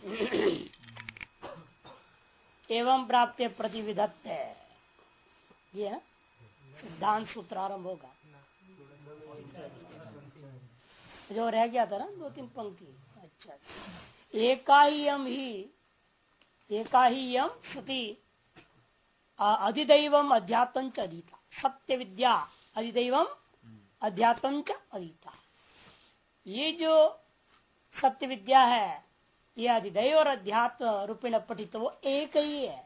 एवं प्राप्त प्रतिविधत्त है ये सिद्धांत सूत्र आरंभ होगा। जो रह गया था ना 2-3 पंक्ति। अच्छा, एका ही यम श्रुति अधिदैवम अध्यात्म च अधीता। सत्य विद्या अधिदैवम अध्यात्म च अधीता। ये जो सत्य विद्या है ये अधिदैव और अध्यात्म रूपेण पठित वो एक ही है।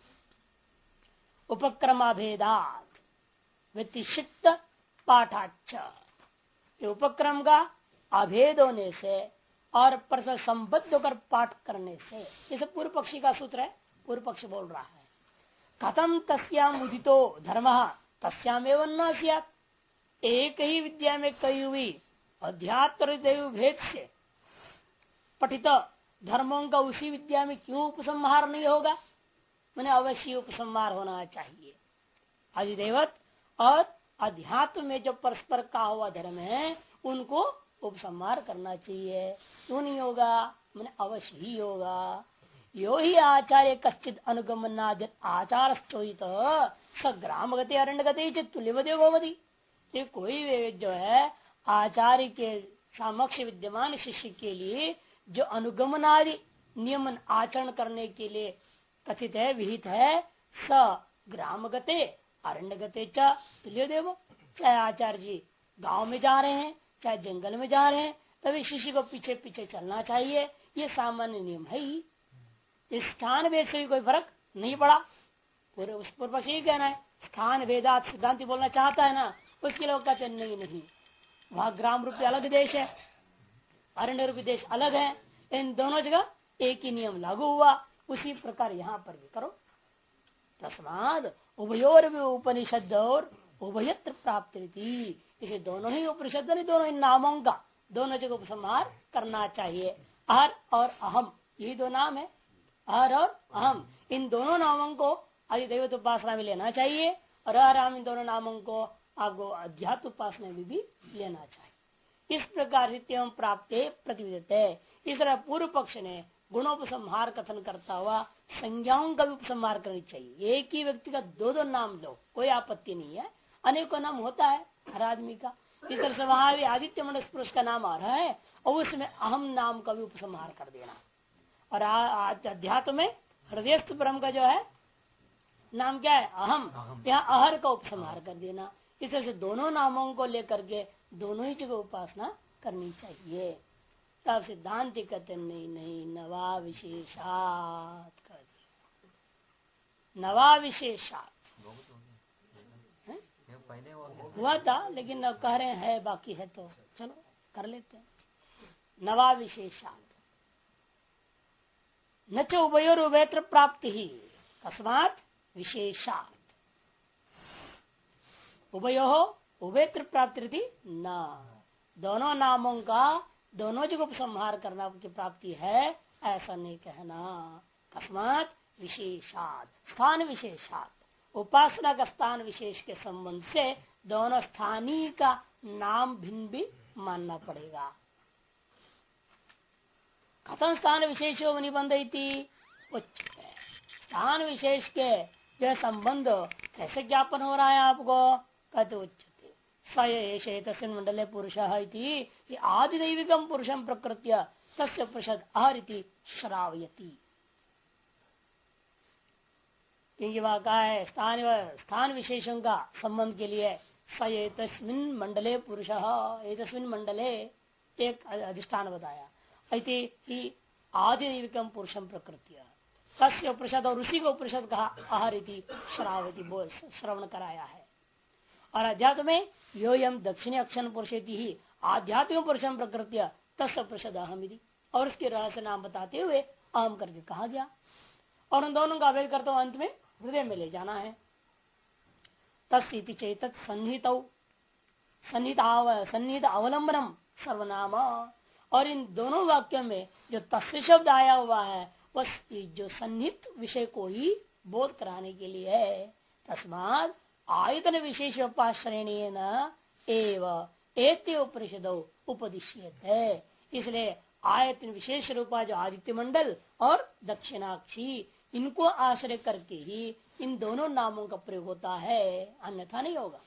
उपक्रमाभेदात व्यतिषिक्त पाठाच्च, उपक्रम का अभेद होने से और परस्पर संबद्ध होकर पाठ करने से, जैसे पूर्व पक्षी का सूत्र है। पूर्व पक्ष बोल रहा है कथम तस्याम उदितो धर्म तस्याम एवं न स्यात्। एक ही विद्या में कही हुई अध्यात्म दैव भेद से पठित धर्मों का उसी विद्या में क्यों उपसंहार नहीं होगा? मैंने अवश्य उपसंहार होना चाहिए। अधिदेवत और अध्यात्म में जो परस्पर का हुआ धर्म है उनको उपसंहार करना चाहिए। क्यों नहीं होगा? मैंने अवश्य ही होगा। यो ही आचार्य कश्चित अनुगमनादि आचार स ग्राम गति अरण्य गति तुल्यवदेव भवति। ये कोई जो है आचार्य के समक्ष विद्यमान शिष्य के लिए जो अनुगमनादि नियमन आचरण करने के लिए कथित है, विहित है, स ग्राम गते अरण्य गते च तुल्यदेव। चाहे आचार्य जी गांव में जा रहे हैं चाहे जंगल में जा रहे हैं तभी शिष्य को पीछे पीछे चलना चाहिए। ये सामान्य नियम है ही। इस स्थान भेद से भी कोई फर्क नहीं पड़ा। पूर्व पक्ष यही कहना है स्थान भेदात सिद्धांति बोलना चाहता है ना, उसके लोग कहते नहीं वहां ग्राम रूपी अलग देश है, अरण्य रूपी देश अलग है, इन दोनों जगह एक ही नियम लागू हुआ। उसी प्रकार यहाँ पर भी करो। तस्माद उभयोर भी उपनिषद और उभयत्र प्राप्त रीति, इसे दोनों ही उपनिषद दोनों ही नामों का दोनों जगह उपसंहार करना चाहिए। अहर और अहम यही दो नाम है। अहर और अहम इन दोनों नामों को अधिदैवत उपासना में लेना चाहिए और अहम इन दोनों नामों को आपको अध्यात्म उपासना में भी लेना चाहिए। इस प्रकार से प्राप्त प्रतिविधत है। इस तरह पूर्व पक्ष ने गुणोपसंहार कथन करता हुआ संज्ञाओं का भी उपसंहार करनी चाहिए। एक ही व्यक्ति का दो नाम लो, कोई आपत्ति नहीं है। अनेकों नाम होता है हर आदमी का। इस तरह से वहां भी आदित्य मंडल पुरुष का नाम आ रहा है और उसमें अहम नाम का भी उपसंहार कर देना। और अध्यात्म में हृदयस्थ ब्रह्म का जो है नाम क्या है? अहम। यहाँ अहर का उपसंहार कर देना। इस तरह से दोनों नामों को लेकर के दोनों ही जगह उपासना करनी चाहिए। तब सिद्धांत कहते नहीं नवा विशेषात कर दिया। नवा विशेषात हुआ था लेकिन अब कह रहे हैं बाकी है तो चलो कर लेते हैं। नवा विशेषात न च उभयोर उभयत्र प्राप्ति ही तस्मात् विशेषात। उभयो उभयत्र प्राप्ति न, दोनों नामों का दोनों जगह उपसंहार करना की प्राप्ति है ऐसा नहीं कहना। तस्मात् विशेषात स्थान विशेषात, उपासना का स्थान विशेष के संबंध से दोनों स्थानीय का नाम भिन्न भी मानना पड़ेगा। कथम स्थान विशेष निबंध उच्चते, स्थान विशेष के जो संबंध कैसे ज्ञापन हो रहा है आपको? कहते उच्चते स तस्मिन् मंडले पुरुष आदिदैविकम पुरुषम प्रकृत्य तस्य प्रसद अहरिति श्रावयति। क्योंकि वह कहा है स्थान विशेषों का संबंध के लिए स तस्मिन् मंडले पुरुष, तस्मिन् मंडले एक अधिष्ठान बताया। ही आदिदैविकम पुरुषम प्रकृत्य तस्य उपनिषद और उसी को उपनिषद कहा अहरिति श्रावती बोल श्रवण कराया है। और अध्यात्म में यो यम दक्षिणी अक्षर पुरुषेति ही आध्यात्मिक पुरुषम प्रकृत्य तस्य उपनिषद अहमिति, और उसके रहस्य नाम बताते हुए अहम करके कहा गया। और उन दोनों का अभेद करते हुए अंत में हृदय में ले जाना है। तस्ति चेत सन्निहित अवलंबनम सर्वनाम, और इन दोनों वाक्यों में जो तस्य शब्द आया हुआ है बस जो सन्निहित विषय को ही बोध कराने के लिए है। तस्मात् आयतन विशेष उपाश्रेणेन एव एते उपनिषदो उपदिश्यते, इसलिए आयतन विशेष रूपा जो आदित्य मंडल और दक्षिणाक्षी, इनको आश्रय करके ही इन दोनों नामों का प्रयोग होता है, अन्यथा नहीं होगा।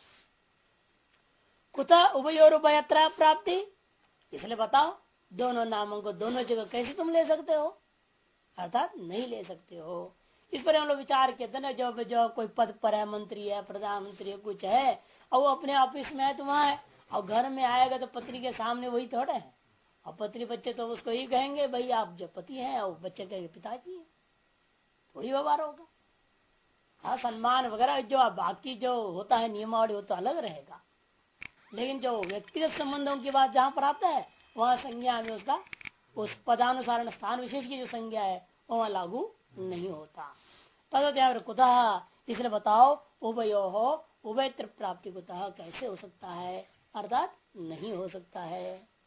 कुतः उभयोर उभयत्र प्राप्ति, इसलिए बताओ दोनों नामों को दोनों जगह कैसे तुम ले सकते हो, अर्थात नहीं ले सकते हो। इस पर हम लोग विचार करते ना, जो कोई पद पर है, मंत्री है, प्रधानमंत्री है, कुछ है, और वो अपने ऑफिस में है तो वहां है, और घर में आएगा तो पत्नी के सामने वही थोड़े है, और पत्नी बच्चे तो उसको ही कहेंगे भाई आप जो पति हैं और बच्चे के पिताजी है, वही व्यवहार होगा। हाँ, सम्मान वगैरह जो बाकी जो होता है नियमावली, वो तो अलग रहेगा, लेकिन जो व्यक्तिगत संबंधों की बात जहाँ पर आता है वहां संज्ञा में उसका उस पदानुसार स्थान विशेष की जो संज्ञा है वहां लागू नहीं होता। तद कुतः, इसलिए बताओ उभयो हो उभय प्राप्ति कुतः कैसे हो सकता है, अर्थात नहीं हो सकता है।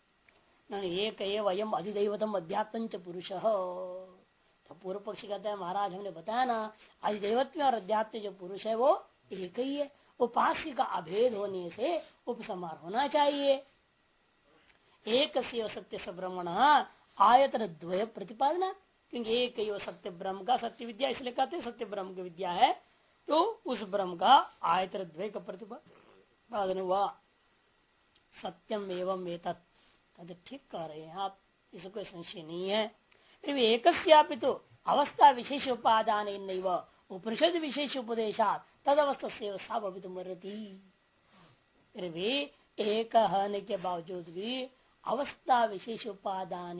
एक एवं अधिदैवतम अध्यात्म च पुरुष, तो पूर्व पक्षी कहते हैं महाराज हमने बताया ना, अधिदैवत्व और अध्यात्म जो पुरुष है वो एक ही है, उपास्य का अभेद होने से उपसंहार होना चाहिए। एक सत्य सब्रह्मण आयतन द्वय प्रतिपादना, क्योंकि एक ही सत्य ब्रह्म का, सत्य विद्या इसलिए कहते हैं सत्य ब्रह्म की विद्या है, तो उस ब्रह्म का आयतन द्वय का प्रतिपादन हुआ। सत्यम एवं एतत्, ठीक कह रहे हैं आप, इसको कोई संशय नहीं है। फिर भी एक तो अवस्था विशेष उपादान उपनिषद विशेष उपदेशात तद अवस्था से भवितुमर्हति। फिर भी एक होने के बावजूद भी अवस्था विशेष उपादान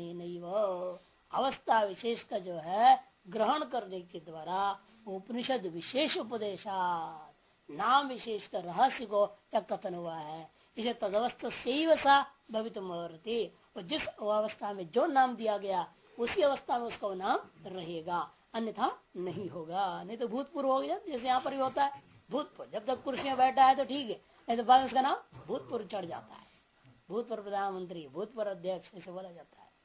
अवस्था विशेष का जो है ग्रहण करने के द्वारा उपनिषद विशेष उपदेशात नाम विशेष का रहस्य को क्या कथन हुआ है, इसे तदवस्था से सा भवितुमर्हति, और जिस अवस्था में जो नाम दिया गया उसी अवस्था में उसका नाम रहेगा, अन्यथा नहीं होगा। नहीं तो भूतपूर्व हो गया, जैसे यहाँ पर भी होता है भूतपूर्व, जब तक कुर्सी में बैठा है तो ठीक है, नहीं तो बाद में उसका नाम भूतपूर्व चढ़ जाता है, भूतपूर्व प्रधानमंत्री, भूतपूर्व अध्यक्ष ऐसे बोला जाता है।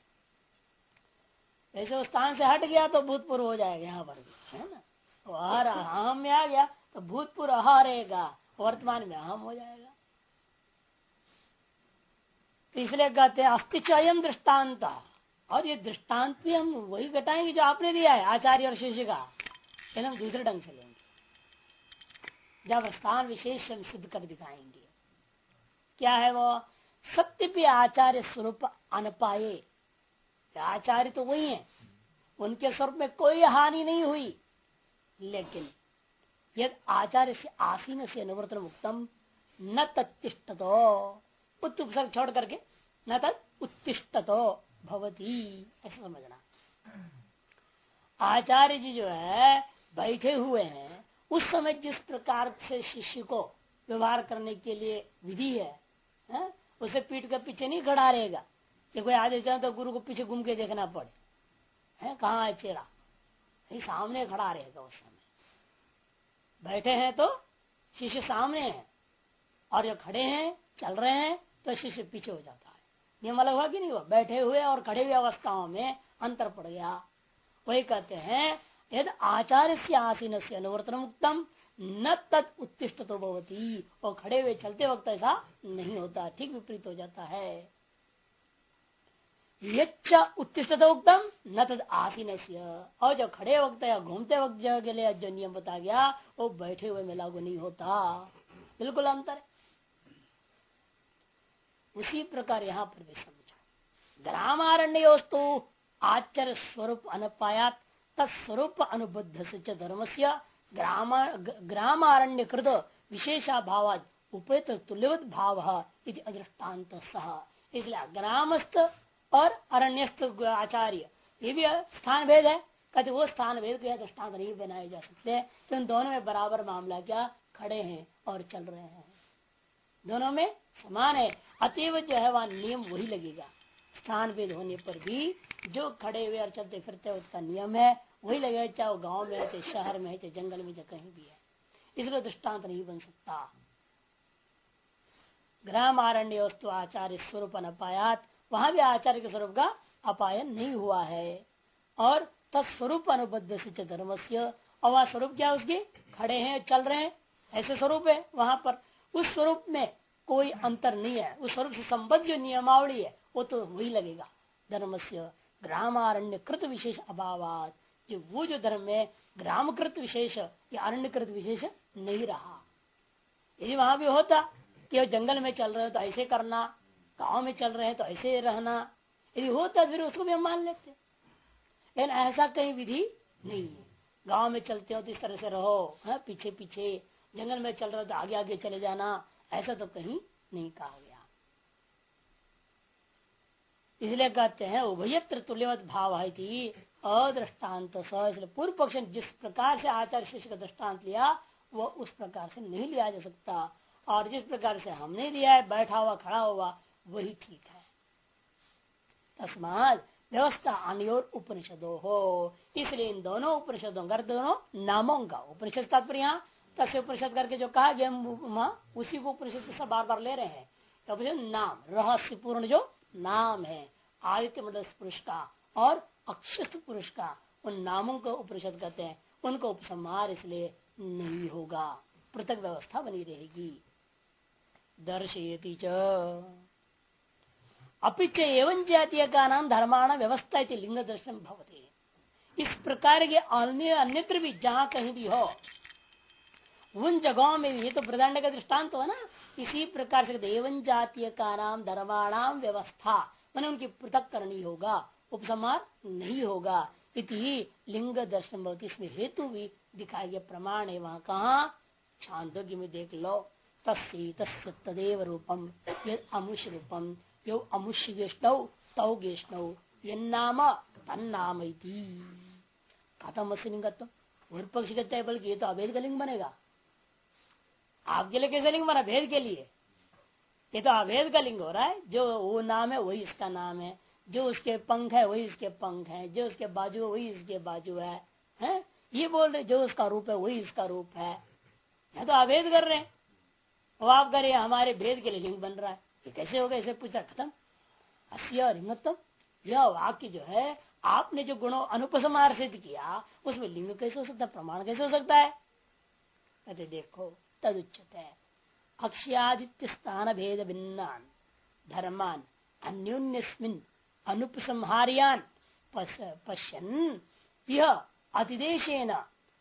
ऐसे उस स्थान से हट गया तो भूतपूर्व हो जाएगा, यहाँ पर भी है ना, तो अहम में आ गया तो भूतपूर्व अह रहेगा, वर्तमान में अहम हो जाएगा। तो इसलिए कहते हैं अस्तिच अयम दृष्टांत, और ये दृष्टांत भी हम वही घटाएंगे जो आपने दिया है आचार्य और शिष्य का, हम दूसरे ढंग से लेंगे, जब स्थान विशेष हम सिद्ध कर दिखाएंगे। क्या है वो, सत्य भी आचार्य स्वरूप अनपाए, आचार्य तो वही है, उनके स्वरूप में कोई हानि नहीं हुई, लेकिन यद आचार्य से आसीन से अनुवर्तन मुक्तम न तत्तिष्ठतो, उत्तुपसर्ग छोड़ करके न तत् उत्तिष्ठतो भवती, ऐसा समझना। आचार्य जी जो है बैठे हुए हैं, उस समय जिस प्रकार से शिष्य को व्यवहार करने के लिए विधि है, उसे पीठ के पीछे नहीं खड़ा रहेगा कि कोई आदेश देना तो गुरु को पीछे घूम के देखना पड़े, है कहाँ है चेहरा, सामने खड़ा रहेगा। उस समय बैठे हैं तो शिष्य सामने है, और जो खड़े हैं चल रहे हैं तो शिष्य पीछे हो जाता है। नियम अलग हुआ कि नहीं हुआ, बैठे हुए और खड़े हुए अवस्थाओं में अंतर पड़ गया। वही कहते हैं यदि आचार्य से आसीन से अनुवर्तन मुक्तम न तत् उत्तिष्ठ तो भवती, और खड़े हुए चलते वक्त ऐसा नहीं होता, ठीक विपरीत हो जाता है। यच्च उत्तिष्ठ उत्तम न तद आसीन, और जो खड़े वक्त या घूमते वक्त जगह के लिए जो नियम बता गया वो बैठे हुए में लागू नहीं होता, बिल्कुल अंतर है। उसी प्रकार यहाँ पर भी समझो, ग्रामारण्योस्तु आचार्य स्वरूप अनपायात तत्स्वरूप अनुबद्ध से धर्म से ग्रामारण्य कृत विशेषाभावाद उपेत तुल्यवत भाव अदृष्टान्त सह। इसलिए ग्रामस्थ और अरण्यस्थ आचार्य ये भी स्थान भेद है, कहते वो स्थान भेद के दृष्टांत नहीं बनाए जा सकते, तो इन दोनों में बराबर मामला क्या, खड़े हैं और चल रहे हैं, दोनों में समान है। अतएव जो है वह नियम वही लगेगा, स्थान भेद होने पर भी जो खड़े हुए और चलते फिरते उसका नियम है वही लगेगा, चाहे वो गाँव में है, चाहे शहर में है, चाहे जंगल में, चाहे कहीं भी है। इसलिए दृष्टांत नहीं बन सकता। ग्रामारण्य वस्तु आचार्य स्वरूप अपायात, वहां भी आचार्य के स्वरूप का अपायन नहीं हुआ है। और तत्स्वरूप अनुबद्ध से धर्म से, और वह स्वरूप क्या उसके, खड़े हैं चल रहे हैं ऐसे स्वरूप है वहां पर, उस स्वरूप में कोई अंतर नहीं है, उस स्वरूप से संबद्ध जो नियमावली है वो तो वही लगेगा, धर्म से ग्रामारण्य कृत विशेष अभावात, जो वो जो धर्म में ग्रामकृत विशेष या अरण्यकृत विशेष नहीं रहा। यदि वहां भी होता कि जंगल में चल रहे हो तो ऐसे करना, गांव में चल रहे हैं तो ऐसे रहना, यदि होता फिर उसको भी हम मान लेते। लेकिन ऐसा कहीं विधि नहीं है। गांव में चलते हो तो इस तरह से रहो, है पीछे पीछे, जंगल में चल रहे हो तो आगे आगे चले जाना, ऐसा तो कहीं नहीं कहा गया। इसलिए कहते हैं उभयत्र तुल्यवत भाव है कि अदृष्टान्त स, इसलिए पूर्व पक्ष ने जिस प्रकार से आचार्य शिष्य का दृष्टांत लिया वो उस प्रकार से नहीं लिया जा सकता, और जिस प्रकार से हमने लिया है बैठा हुआ खड़ा हुआ वही ठीक है। तस्मात् व्यवस्था अनयोर उपनिषदों हो, इसलिए इन दोनों उपनिषदों का दोनों नामों का उपनिषद तात्पर्य यहाँ तस्य उपनिषद करके जो कहा गया उसी को उपनिषद से बार बार ले रहे हैं। तो नाम रहस्यपूर्ण जो नाम है आदित्य मंडल पुरुष का और अक्षित पुरुष का, उन नामों को उपनिषद कहते हैं। उनको उपसंहार इसलिए नहीं होगा, पृथक व्यवस्था बनी रहेगी। दर्शयति च अपिच एवं जातीय का नाम धर्माण व्यवस्था लिंग दर्शन भवते। इस प्रकार के अन्यत्र भी जहाँ कहीं भी हो उन जगहों में भी, ये तो प्रधान का दृष्टांत हो ना, इसी प्रकार से एवं जातीय का नाम धर्माणाम व्यवस्था मैंने उनकी पृथक करनी होगा, उपसंहार नहीं होगा। इति लिंग दर्शन भवती, इसमें हेतु भी दिखाया गया, प्रमाण है वहां कहा छांदोग्य में देख लो। तस्य तदेव रूपम यद अमुष रूपम यो अमुष्य गेष्णव तौ गेष्णव यन्नाम तन्नाम खत्म लिंगत्व। पूर्व पक्ष कहते हैं बल्कि ये तो अभेद का लिंग बनेगा। आपके लिए कैसे लिंग बना? भेद के लिए। ये तो अभेद का लिंग हो रहा है। जो वो नाम है वही इसका नाम है, जो उसके पंख है वही इसके पंख है, जो उसके बाजू है वही इसके बाजू है? ये बोल रहे जो उसका रूप है वही इसका रूप है। या तो अभेद कर रहे हैं, वो आप करिए हमारे भेद के लिए लिंग बन रहा है। ये कैसे होगा? इसे पूछा, खत्म। अस्य लिंगत्व, यह वाक्य जो है आपने जो गुणों अनुपसमार सिद्ध किया उसमें लिंग कैसे हो सकता है, प्रमाण कैसे हो सकता है? कहते देखो तदुच्यते अक्षयादित्य स्थान भेद भिन्नान धर्मान अन्योन्यस्मिन् अनुपसंहार्यान पश्यन् यह अतिदेशेन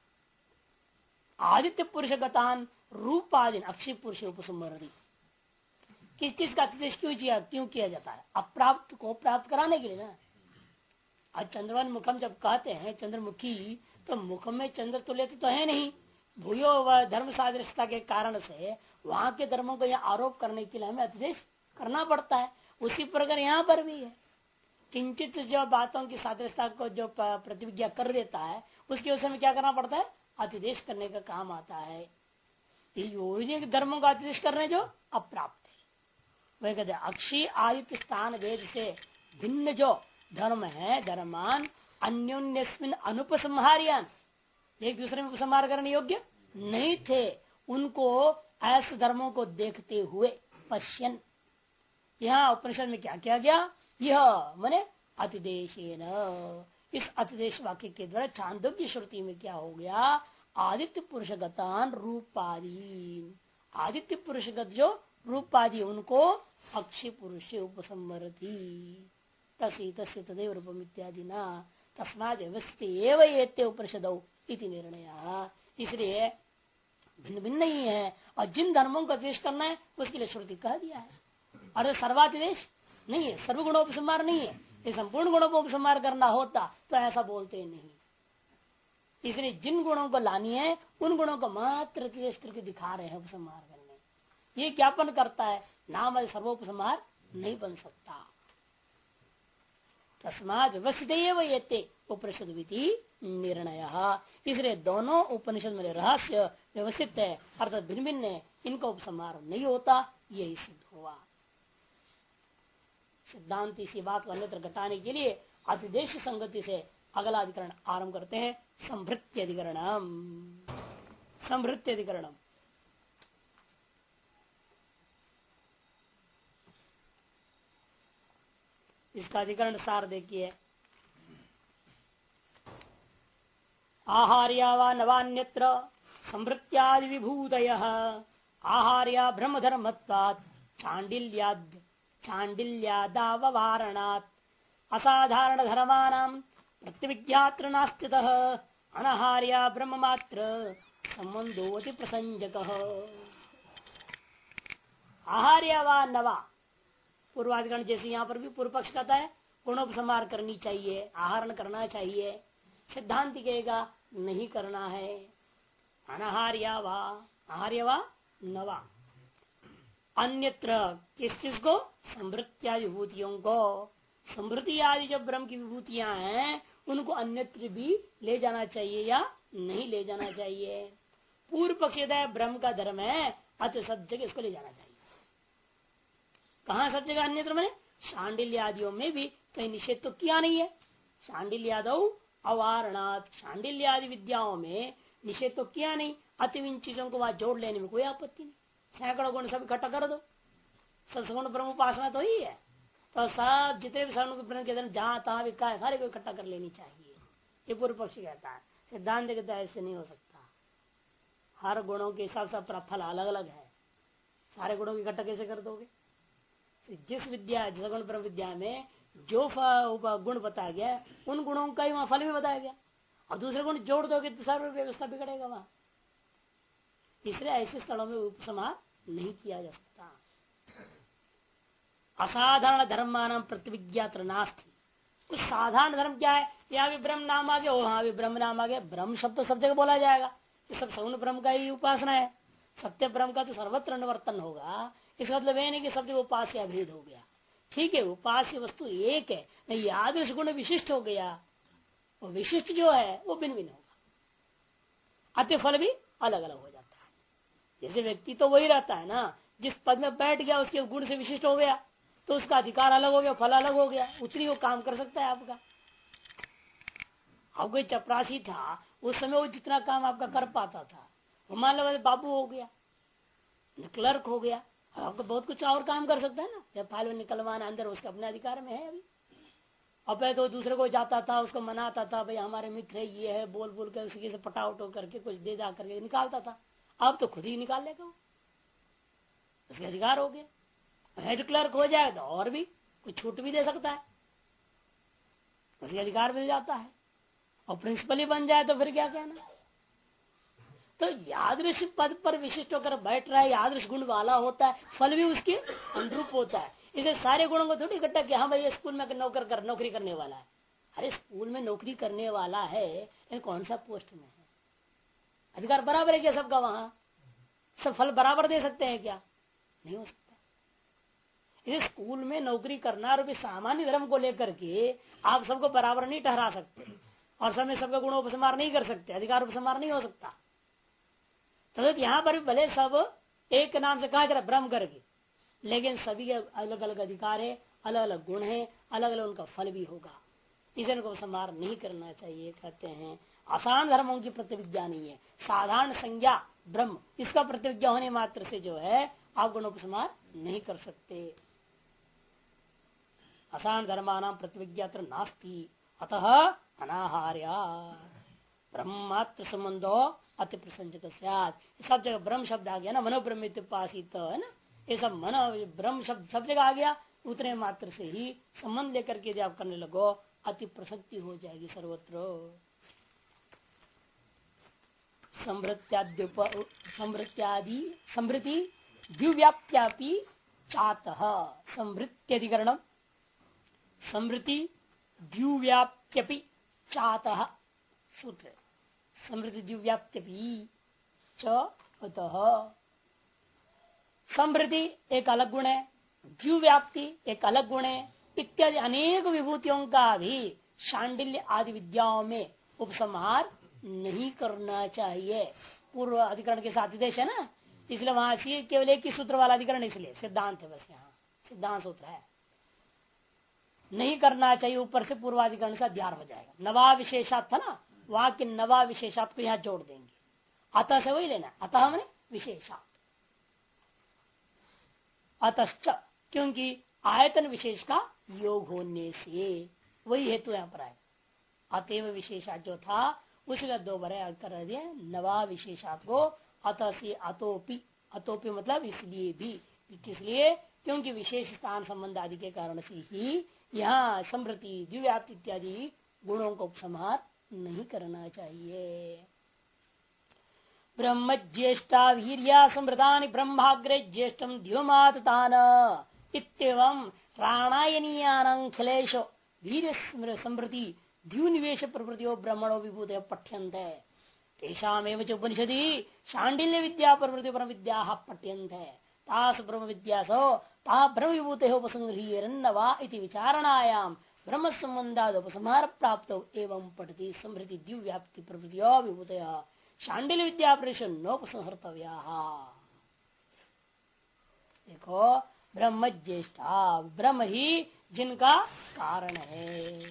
आदित्य पुरुषगतान रूपादीन अक्षय पुरुष उपसंहरति। किस चीज का अतिदेश क्यों किया जाता है? अप्राप्त को प्राप्त कराने के लिए ना। आज चंद्रवन मुखम जब कहते हैं चंद्रमुखी, तो मुख में चंद्र तुल्य तो है नहीं, भूयो व धर्म सादृश्यता के कारण से वहां के धर्मों को यहाँ आरोप करने के लिए हमें अतिदेश करना पड़ता है। उसी प्रकार यहाँ पर भी है, किंचित जो बातों की सादृश्यता को जो प्रतिविज्ञा कर देता है उसके विषय में क्या करना पड़ता है? अतिदेश करने का काम आता है। ये धर्मों का अतिदेश करने जो अप्राप्त है, वही कहते हैं अक्षय आदित्य स्थान भेद से भिन्न जो धर्म है, धर्मान अन्योन्यस्मिन् अनुपसंहार्यान, एक दूसरे में उपसंहार करने योग्य नहीं थे, उनको ऐसे धर्मों को देखते हुए पश्यन। यहाँ उपनिषद में क्या किया गया? यह माने अतिदेशेन, इस अतिदेश वाक्य के द्वारा छांदोग्य श्रुति में क्या हो गया? आदित्य पुरुषगतान रूपादि, आदित्य पुरुषगत जो रूपादि उनको अक्षय पुरुष उपसंहरति। तसी तस्य तदेव रूपम इत्यादि ना तस्माद व्यवस्थित एव एते उपनिषदौ इति निर्णय। इसलिए भिन्न भिन्न ही है, और जिन धर्मों का द्वेष करना है उसके लिए श्रुति कह दिया है। और सर्वातिदेश नहीं है, सर्वगुणोपसंहार नहीं है। ये संपूर्ण गुणों को उपसंहार करना होता तो ऐसा बोलते नहीं। इसलिए जिन गुणों को लानी है उन गुणों को मात्र अतिदेश करके दिखा रहे हैं उपसंहार करने। ये ज्ञापन करता है नाम सर्वोपसंहार नहीं बन सकता। तस्माद व्यवस्थित ये उपनिषद विधि निर्णय। इसलिए दोनों उपनिषद में रहस्य व्यवस्थित है, अर्थात भिन्न भिन्न है, इनका उपसंहार नहीं होता, यही सिद्ध हुआ। सिद्धांत इसी बात को अन्यत्र घटाने के लिए अतिदेश संगति से अगला अधिकरण आरंभ करते हैं, संभृत्य अधिकरणम। संभृत्य अधिकरणम इसका अधिकरण सार देखिए। आहार्या वा नवान्यत्र संभृत्यादि विभूतयः आहार्या ब्रह्मधर्मत्वात् चांडिल्यादाववारणात् असाधारण धर्मानाम प्रत्यभिज्ञात्र नास्तितः अनहार्या ब्रह्म मात्र संबंधोति प्रसंजक। आहार्य व नवा पूर्वाधिकरण जैसे यहाँ पर भी पूर्व पक्ष कहता है गुणोपसंहार करनी चाहिए, आहरण करना चाहिए। सिद्धांत कहेगा नहीं करना है। अनहार्या वा आहार्य वा नवा अन्यत्र किस चीज को समृत्यादि विभूतियों को, समृद्धि आदि जो ब्रह्म की विभूतियां हैं उनको अन्यत्र भी ले जाना चाहिए या नहीं ले जाना चाहिए। पूर्व पक्ष ब्रह्म का धर्म है अतः सब जगह इसको ले जाना चाहिए। कहा सब जगह अन्यत्र मैंने शांडिल्य आदियों में भी कहीं निषेध तो किया नहीं है। शांडिल्य आदि अवारणात् शांडिल्य आदि विद्याओं में निषेध तो किया नहीं। अति इन चीजों को वहां जोड़ लेने में कोई आपत्ति नहीं। सैकड़ों गुण सब इकट्ठा कर दो, सब सगुण ब्रह्म उपासना तो ही है। तो सब जितने भी सगुण ब्रह्म के अंदर जहां तहां विकार सारे को इकट्ठा कर लेनी चाहिए। ये पूर्व पक्षी कहता है। सिद्धांत कहता है ऐसे नहीं हो सकता। हर गुणों के हिसाब से फल अलग अलग है। सारे गुणों को इकट्ठा कैसे कर दोगे? जिस विद्या सगुण ब्रह्म विद्या में जो गुण बताया गया उन गुणों का ही वहां फल भी बताया गया, और दूसरे गुण जोड़ दोगे तो सर्व व्यवस्था बिगड़ेगा वहां। इसलिए ऐसे स्थलों में उपसंहार नहीं किया जा सकता। असाधारण धर्म मानम प्रतिविज्ञात्र नास्ति। कुछ साधारण धर्म क्या है? यहाँ भी ब्रह्म नाम आ गया, वहां भी ब्रह्म नाम आ गया। ब्रह्म शब्द तो सब जगह बोला जाएगा, ये सब सगुण ब्रह्म का ही उपासना है। सत्य ब्रह्म का तो सर्वत्र अनुवर्तन होगा। इसका मतलब यह नहीं कि सब जगह उपास्य भेद हो गया। ठीक है, उपास्य वस्तु एक है, नहीं आदर्श गुण विशिष्ट हो गया। वो विशिष्ट जो है वो भिन्न भिन्न होगा, अति फल भी अलग अलग हो जाता है। जैसे व्यक्ति तो वही रहता है ना, जिस पद में बैठ गया उसके गुण से विशिष्ट हो गया तो उसका अधिकार अलग हो गया, फल अलग हो गया, उतनी वो काम कर सकता है आपका। अब कोई चपरासी था, उस समय वो जितना काम आपका कर पाता था, वो मान लो बाबू हो गया, क्लर्क हो गया, आपको बहुत कुछ और काम कर सकता है ना। जब फाइल में निकलवाना अंदर उसके अपने अधिकार में है अभी। अब तो दूसरे को जाता था, उसको मनाता था, भाई हमारे मित्र है, ये है, बोल बोल कर उसकी से पटावटो करके कुछ दे जा करके निकालता था। अब तो खुद ही निकाल लेगा, उसके अधिकार हो गए। हेड क्लर्क हो जाए तो और भी कुछ छूट भी दे सकता है, उसके अधिकार मिल जाता है। और प्रिंसिपल ही बन जाए तो फिर क्या कहना। तो यादृश पद पर विशिष्ट होकर बैठ रहा है, यादृश गुण वाला होता है, फल भी उसके अनुरूप होता है। इसे सारे गुणों को थोड़ी इकट्ठा किया, हाँ भाई ये स्कूल में नौकरी करने वाला है। अरे स्कूल में नौकरी करने वाला है, लेकिन कौन सा पोस्ट में है? अधिकार बराबर है क्या सबका? वहां सब फल बराबर दे सकते हैं क्या? नहीं हो सकता। इसे स्कूल में नौकरी करना और भी सामान्य धर्म को लेकर के आप सबको बराबर नहीं ठहरा सकते, और सब में सबका गुणोपसंहार नहीं कर सकते, अधिकार उपसंहार नहीं हो सकता। तो यहाँ पर भी भले सब एक नाम से कहा जा रहा ब्रह्म करके, लेकिन सभी के अलग अलग अधिकार है, अलग अलग गुण है, अलग अलग उनका फल भी होगा। इसे उनको संहार नहीं करना चाहिए। कहते हैं आसान धर्मों की प्रतिविज्ञा नहीं है, साधारण संज्ञा ब्रह्म इसका प्रतिविज्ञा होने मात्र से जो है आप गुणोपसंहार नहीं कर सकते। असान धर्मानाम प्रतिविज्ञात्र नास्ति अतः अनाहार्या ब्रह्मात्र संबंधो अति प्रसंजक। सब जगह ब्रह्म शब्द आ गया ना, मनोब्रह्मित है ना, ये सब मन ब्रह्म शब्द सब जगह आ गया। उतने मात्र से ही संबंध लेकर के यदि आप करने लगो अति प्रसक्ति हो जाएगी सर्वत्र। समृत्यादि समृद्धि द्युव्याप्यापि चातः समृत्याधिकरणम समृद्धि द्युव्याप्यपि चातः सूत्र। समृद्धि द्युव्याप्यपि चातः समृद्धि एक अलग गुण है, द्युव्याप्ति एक अलग गुण है, इत्यादि अनेक विभूतियों का भी शांडिल्य आदि विद्याओं में उपसंहार नहीं करना चाहिए। पूर्व अधिकरण के साथ देश है ना, इसलिए वहां से केवल एक ही सूत्र वाला अधिकरण, इसलिए सिद्धांत है, बस यहाँ सिद्धांत सूत्र है, नहीं करना चाहिए। ऊपर से पूर्वाधिकरण का ध्यान हो जाएगा। नवा विशेषात था ना, वहां के नवा विशेषात को यहाँ जोड़ देंगे। अतः से वही लेना, अतः हमने विशेषात अतश्च, क्योंकि आयतन विशेष का योग होने से वही हेतु यहाँ पर आएगा। अतएव विशेषात जो था उसका दो बार कर दिया नवा विशेषात को। अतः से अतोपि, अतोपि मतलब इसलिए भी, किस लिए? क्योंकि विशेष स्थान संबंध आदि के कारण से ही यहाँ समृद्धि द्विव्याप्ति इत्यादि गुणों को उपसंहार नहीं करना चाहिए। ब्रह्म ज्येष्ठा वीर्या समृद्धानि ब्रह्माग्रे ज्येष्ठम द्युमातान इत्येवं प्राणायनीयानखिलेश वीर समृद्धि द्युनिवेश प्रवृत्तियों ब्रह्मणो विभूत पठ्यन्ते तेषामेव च उपनिषदि शाण्डिल्य विद्या प्रवृत्ति ब्रह्म विद्या पठ्यन्ते तास ब्रह्म विद्या सो ता ब्रह्म विभूते उपसंगृह्यन्न वा इति विचारणायाम ब्रह्म संबंधाद उपसंहार प्राप्त एवं पठति समृद्धि द्युव्याप्ति प्रवृत्तियों विभूतय शाण्डिल्य विद्या परिषद नोपसंहर्तव्या। देखो ब्रह्म ज्येष्ठा ब्रह्म ही जिनका कारण है,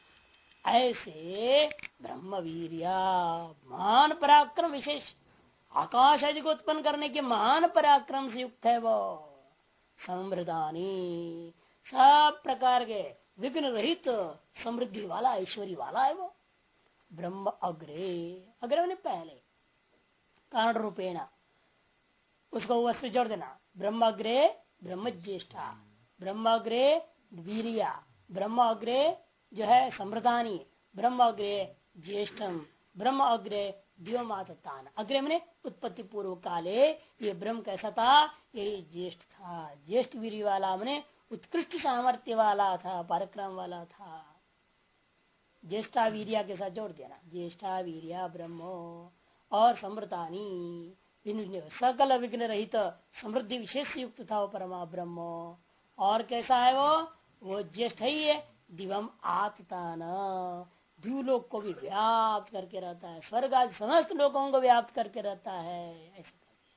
ऐसे ब्रह्म वीर्या महान पराक्रम विशेष आकाश आदि को उत्पन्न करने के महान पराक्रम से युक्त है वो। समृद्धानी सब प्रकार के विघ्न रहित समृद्धि वाला ऐश्वर्य वाला है वो। ब्रह्म अग्रे अग्रे ने पहले कारण रूपेण उसको वस्तु जोड़ देना। ब्रह्म अग्रे ब्रह्म ज्येष्ठा ब्रह्म अग्रे वीरिया ब्रह्म अग्रे जो है समृद्धानी ब्रह्म अग्रे ज्येष्ठम ब्रह्म अग्रे द्योमातान। अग्रे मैंने उत्पत्ति पूर्व काले ये ब्रह्म कैसा था, ये ज्येष्ठ था, ज्येष्ठ वीर्य वाला मैंने उत्कृष्ट सामर्थ्य वाला था, पराक्रम वाला था। ज्येष्ठा वीर्या के साथ जोड़ देना, ज्येष्ठा वीर्या ब्रह्मो और समृतानी सकल विघ्न रहित समृद्धि विशेष युक्त था वो परमा ब्रह्म। और कैसा है वो ज्येष्ठ ही है, दिवम आत्तान द्यूलोक को भी व्याप्त करके रहता है, स्वर्ग आदि समस्त लोगों को व्याप्त करके रहता है। ऐसा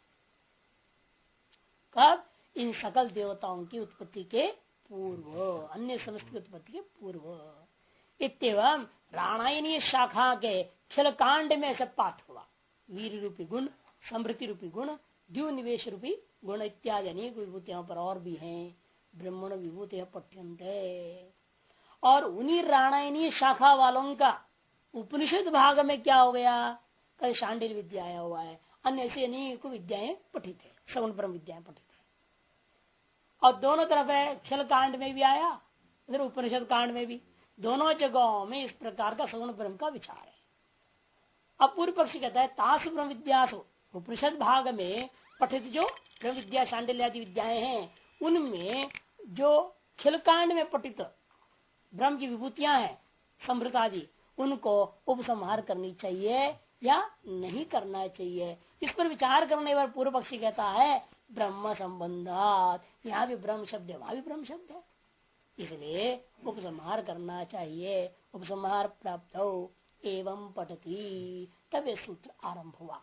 कब इन सकल देवताओं की उत्पत्ति के पूर्व, अन्य समस्त की उत्पत्ति के पूर्व। इतम राणायनीय शाखा के खिल कांड में ऐसा पाठ हुआ। वीर रूपी गुण, समृद्धि रूपी गुण, द्यू निवेश रूपी गुण इत्यादि अनेक विभूतियों पर और भी हैं। ब्रह्मण विभूति पठ्यन्ते। और उन्हीं राणायनीय शाखा वालों का उपनिषद भाग में क्या हो गया, कल शांडिल विद्या आया हुआ है, अन्य ऐसी अनेक विद्याएं पठित है, सगुण ब्रह्म विद्याएं पठित है। और दोनों तरफ है, खेल कांड में भी आया, इधर उपनिषद कांड में भी, दोनों जगहों में इस प्रकार का सगुण ब्रह्म का विचार है। अब पूर्व पक्षी कहता है तासु ब्रह्म विद्यासु, उपनिषद भाग में पठित जो ब्रह्म विद्या शांडिल्य आदि विद्याएं हैं, उनमें जो खिलकांड में पठित ब्रह्म की विभूतियां हैं समृद्ध आदि, उनको उपसंहार करनी चाहिए या नहीं करना चाहिए। इस पर विचार करने पर पूर्व पक्षी कहता है ब्रह्म संबंधात, यहाँ भी ब्रह्म शब्द है, वहां भी ब्रह्म शब्द है, इसलिए उपसंहार करना चाहिए। उपसंहार प्राप्त हो एवं पठती, तब ये सूत्र आरंभ हुआ।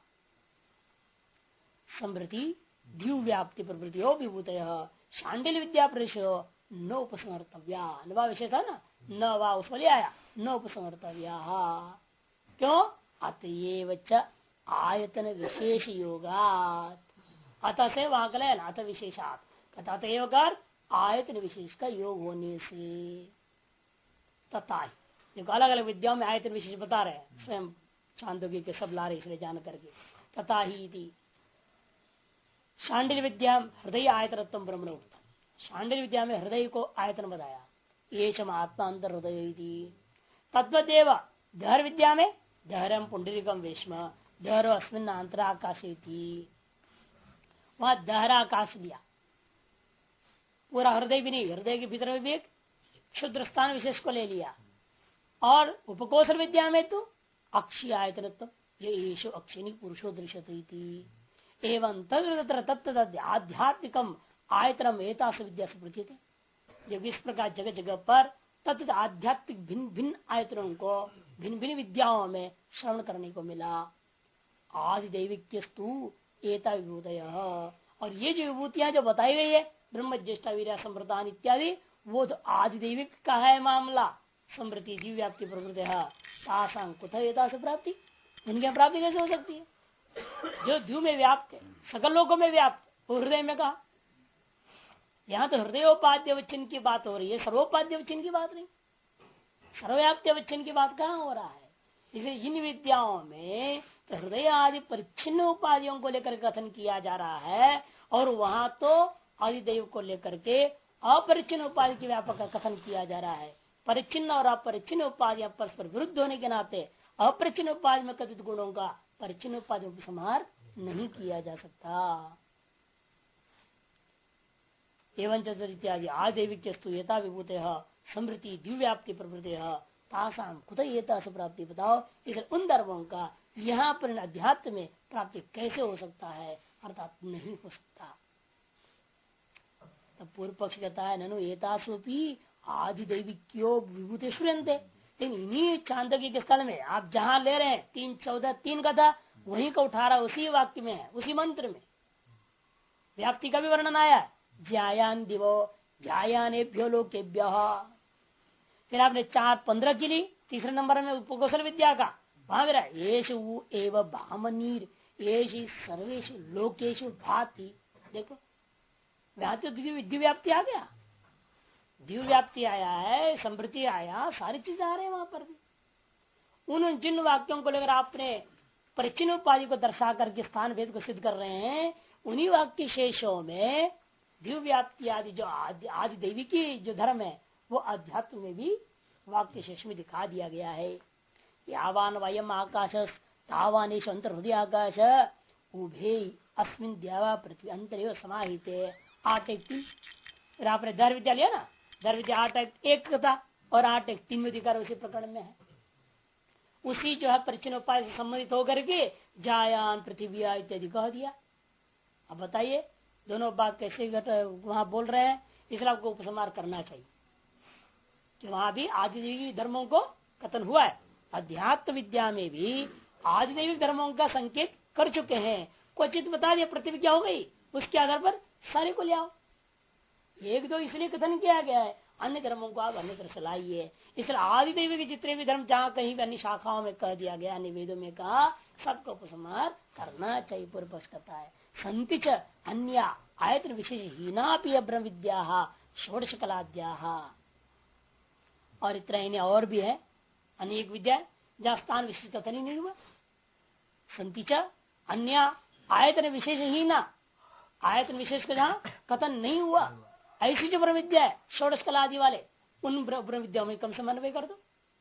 समृद्धि द्युव्याप्ति प्रवृत्तियों विभूतय शांडिल्य विद्या प्रवेशो न उपसंहर्तव्या, नवा विषय था ना, न वा उसको ले आया, न उपसंहर्तव्या। क्यों? अतएव च आयतन विशेष योगात, अतः से वहां कल अत विशेषात, अतएव कर आयतन विशेष का योग होने से। तथा देखो अलग अलग विद्याओं में आयतन विशेष बता रहे हैं, स्वयं छांदोग्य के सब ला रहे, इसलिए जान करके तथा ही शांडिल्य विद्या हृदय आयतनत्व ब्रह्मण उठता। शांडिल्य विद्या में हृदय को आयतन बताया, ये आत्मा अंतर हृदय। तद्वदेव दहर विद्या में दहरम पुंडरीकम वेश्म दहर अस्मिन अंतराकाश, वहां दहराकाश दिया, पूरा हृदय भी नहीं, हृदय के भीतर में भी एक क्षुद्र स्थान विशेष को ले लिया। और उपकोशल विद्या में तो अक्षी आयतनत्व, ये अक्षिणी पुरुषो दृश्यते एवं तत्र आध्यात्मिकम आयतनम एतास विद्या से प्रतीत है। जब इस प्रकार जगह जगह पर तत्त आध्यात्मिक भिन्न भिन्न आयतनों को भिन्न भिन्न विद्याओं में श्रवण करने को मिला। आदि दैविक्यस्तु एता विभूतय, और ये जो विभूतियां जो बताई गई है ब्रह्म ज्येष्ठा वीर्य संप्रदान इत्यादि, वो तो आदि दैविक का है मामला। समृद्धि जीव व्याप्ति प्रवृत्ति है, कुतः से प्राप्ति, इनकी प्राप्ति कैसे हो सकती है? जो द्यू में व्याप्त है, सकल लोगों में व्याप्त, वो हृदय में कहा। यहाँ तो हृदयोपाद्य वचन की बात हो रही है, सर्वोपाद्य वचन की बात नहीं। सर्वव्याप्य वचन की बात कहाँ हो रहा है? इसलिए इन विद्याओं में तो हृदय आदि परिच्छिन्न उपाधियों को लेकर कथन किया जा रहा है, और वहां तो आदि दैव को लेकर के अपरिचिन्न उपाधि के व्यापक का कथन किया जा रहा है। परिचिन्न और अपरिचिन्न उपाधियां परस्पर विरुद्ध होने के नाते अपरिचिन्न उपाधि में कथित गुणों का परिचिन्न उपाधि उपसंहार नहीं किया जा सकता। एवं इत्यादि आदेविक्यस्तु यथा विभूते समृद्धि दिव्याप्ति प्रवृत्ति तासाम कुत प्राप्ति बताओ। इधर उन धर्मों का यहाँ पर अध्यात्म में प्राप्ति कैसे हो सकता है, अर्थात नहीं हो सकता। तब पूर्व पक्ष कहता है ननु एतासुपि आदिदैविक्यो विभूति श्रूयन्ते। लेकिन इन्हीं चांदोग्य के स्थल में आप जहाँ ले रहे हैं 3:14 का था, वहीं का उठा रहा उसी वाक्य में है, उसी मंत्र में व्याप्ति का भी वर्णन आया। ज्यायान दिवो ज्यायानेभ्यो लोकेभ्य। फिर आपने 4:15 की ली, तीसरे नंबर में उपकौशल विद्या का, वहां मेरा येषु एव भामनीर येषि सर्वेषु लोकेषु भाति। देखो वहां तो दिव्याप्ति आ गया, दिव्याप्ति आया है, समृद्धि आया, सारी चीजें आ रहे हैं वहां पर भी। उन जिन वाक्यों को लेकर आपने परिचिन्न उपाधि को दर्शा करके स्थान भेद को सिद्ध कर रहे हैं, उन्हीं वाक्य शेषों में दिव्याप्ति आदि जो आदि देवी की जो धर्म है वो अध्यात्म में भी वाक्य शेष में दिखा दिया गया है। यावान वयम आकाश तावानेश अंतर्हृदय आकाश उभे अस्मिन द्यावा पृथ्वी अंतरेव समाहिते। 8:1 फिर आपने धर विद्या लिया ना, धर विद्या 8:1 था और 8:3 में दिखा उसी प्रकरण में है। उसी जो है परिचिन्न उपाय से संबंधित होकर के जायान पृथ्वी इत्यादि कह दिया। अब बताइए दोनों बात कैसे वहां बोल रहे हैं, इसलिए आपको उपसंहार करना चाहिए कि वहां भी आदिदेवी धर्मों को कथन हुआ है। अध्यात्म विद्या में भी आदिदेवी धर्मों का संकेत कर चुके हैं। क्वचित बता दिया पृथ्वी क्या हो गई, उसके आधार पर सारे को ले आओ। 1-2 इसलिए कथन किया गया है, अन्य धर्मों को आप अन्य तरह से लाइए। इसलिए आदिदेवी के जितने भी धर्म जहाँ कहीं भी अन्य शाखाओं में कह दिया गया, अन्य वेदों में कहा, सबका उपसंहार करना चाहिए। पूर्व पक्ष कहता है संतिच अन्य आयतन विशेष हीना ब्रह्म विद्या षोडश कलाद्या। और इतना ही और भी है अनेक विद्या जहाँ स्थान विशेष कथन ही नहीं हुआ। संतिच अन्य आयतन विशेष हीना, आयतन विशेष का जहाँ कथन नहीं हुआ, ऐसी जो ब्रह्म विद्या है षोडश कला आदि वाले, उन ब्रह्म विद्याओं में कम समन्वय कर दो।